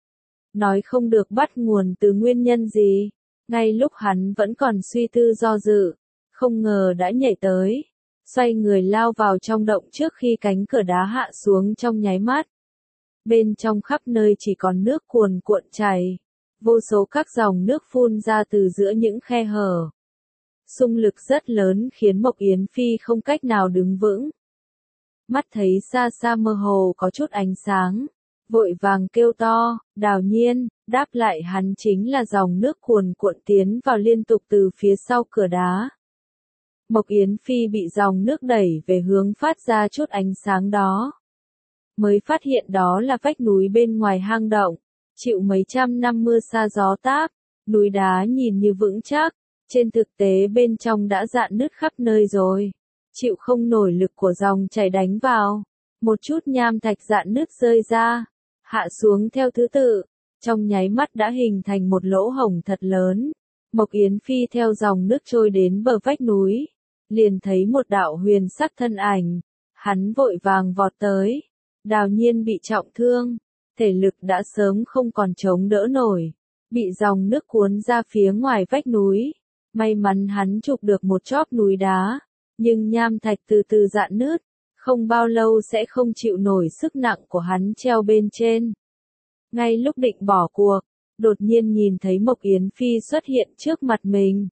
Nói không được bắt nguồn từ nguyên nhân gì. Ngay lúc hắn vẫn còn suy tư do dự, không ngờ đã nhảy tới. Xoay người lao vào trong động trước khi cánh cửa đá hạ xuống trong nháy mắt. Bên trong khắp nơi chỉ còn nước cuồn cuộn chảy. Vô số các dòng nước phun ra từ giữa những khe hở. Xung lực rất lớn khiến Mộc Yến Phi không cách nào đứng vững. Mắt thấy xa xa mơ hồ có chút ánh sáng. Vội vàng kêu to, Đào Nhiên, đáp lại hắn chính là dòng nước cuồn cuộn tiến vào liên tục từ phía sau cửa đá. Mộc Yến Phi bị dòng nước đẩy về hướng phát ra chút ánh sáng đó. Mới phát hiện đó là vách núi bên ngoài hang động, chịu mấy trăm năm mưa sa gió táp, núi đá nhìn như vững chắc, trên thực tế bên trong đã rạn nứt khắp nơi rồi, chịu không nổi lực của dòng chảy đánh vào, một chút nham thạch rạn nứt rơi ra, hạ xuống theo thứ tự, trong nháy mắt đã hình thành một lỗ hổng thật lớn. Mộc Yến Phi theo dòng nước trôi đến bờ vách núi, liền thấy một đạo huyền sắc thân ảnh, hắn vội vàng vọt tới. Đào Nhiên bị trọng thương, thể lực đã sớm không còn chống đỡ nổi, bị dòng nước cuốn ra phía ngoài vách núi. May mắn hắn chụp được một chóp núi đá, nhưng nham thạch từ từ rạn nứt, không bao lâu sẽ không chịu nổi sức nặng của hắn treo bên trên. Ngay lúc định bỏ cuộc, đột nhiên nhìn thấy Mộc Yến Phi xuất hiện trước mặt mình.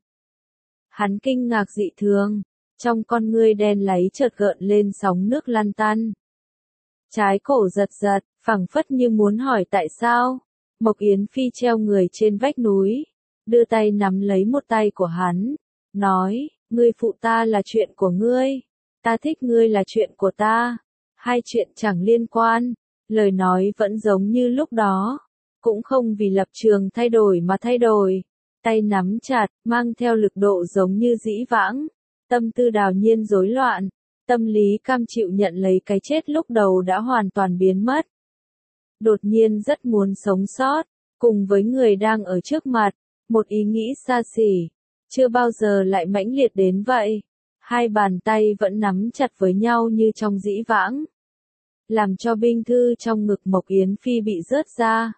Hắn kinh ngạc dị thường, trong con ngươi đen láy chợt gợn lên sóng nước lăn tăn. Trái cổ giật giật, phảng phất như muốn hỏi tại sao. Mộc Yến Phi treo người trên vách núi, đưa tay nắm lấy một tay của hắn, nói, ngươi phụ ta là chuyện của ngươi, ta thích ngươi là chuyện của ta, hai chuyện chẳng liên quan. Lời nói vẫn giống như lúc đó, cũng không vì lập trường thay đổi mà thay đổi. Tay nắm chặt, mang theo lực độ giống như dĩ vãng. Tâm tư Đào Nhiên rối loạn, tâm lý cam chịu nhận lấy cái chết lúc đầu đã hoàn toàn biến mất. Đột nhiên rất muốn sống sót, cùng với người đang ở trước mặt, một ý nghĩ xa xỉ, chưa bao giờ lại mãnh liệt đến vậy. Hai bàn tay vẫn nắm chặt với nhau như trong dĩ vãng, làm cho binh thư trong ngực Mộc Yến Phi bị rớt ra.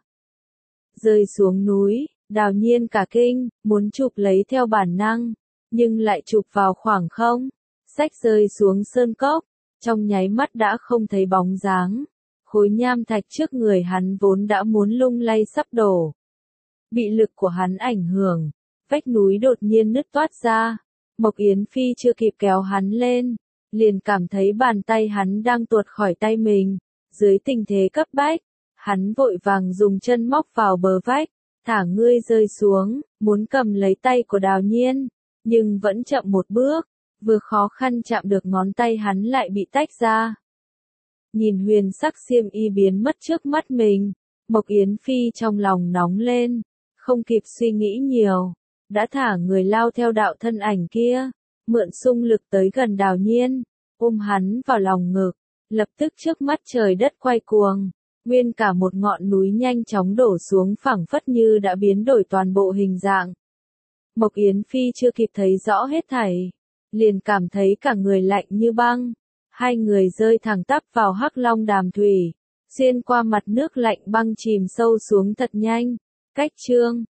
Rơi xuống núi, Đào Nhiên cả kinh, muốn chụp lấy theo bản năng, nhưng lại chụp vào khoảng không, xách rơi xuống sơn cốc, trong nháy mắt đã không thấy bóng dáng. Khối nham thạch trước người hắn vốn đã muốn lung lay sắp đổ. Bị lực của hắn ảnh hưởng, vách núi đột nhiên nứt toát ra. Mộc Yến Phi chưa kịp kéo hắn lên, liền cảm thấy bàn tay hắn đang tuột khỏi tay mình. Dưới tình thế cấp bách, hắn vội vàng dùng chân móc vào bờ vách, thả ngươi rơi xuống, muốn cầm lấy tay của Đào Nhiên, nhưng vẫn chậm một bước, vừa khó khăn chạm được ngón tay hắn lại bị tách ra. Nhìn huyền sắc xiêm y biến mất trước mắt mình, Mộc Yến Phi trong lòng nóng lên, không kịp suy nghĩ nhiều, đã thả người lao theo đạo thân ảnh kia, mượn xung lực tới gần Đào Nhiên, ôm hắn vào lòng ngực, lập tức trước mắt trời đất quay cuồng, nguyên cả một ngọn núi nhanh chóng đổ xuống phảng phất như đã biến đổi toàn bộ hình dạng. Mộc Yến Phi chưa kịp thấy rõ hết thảy, liền cảm thấy cả người lạnh như băng. Hai người rơi thẳng tắp vào Hắc Long Đàm Thủy, xuyên qua mặt nước lạnh băng chìm sâu xuống thật nhanh. Cách chương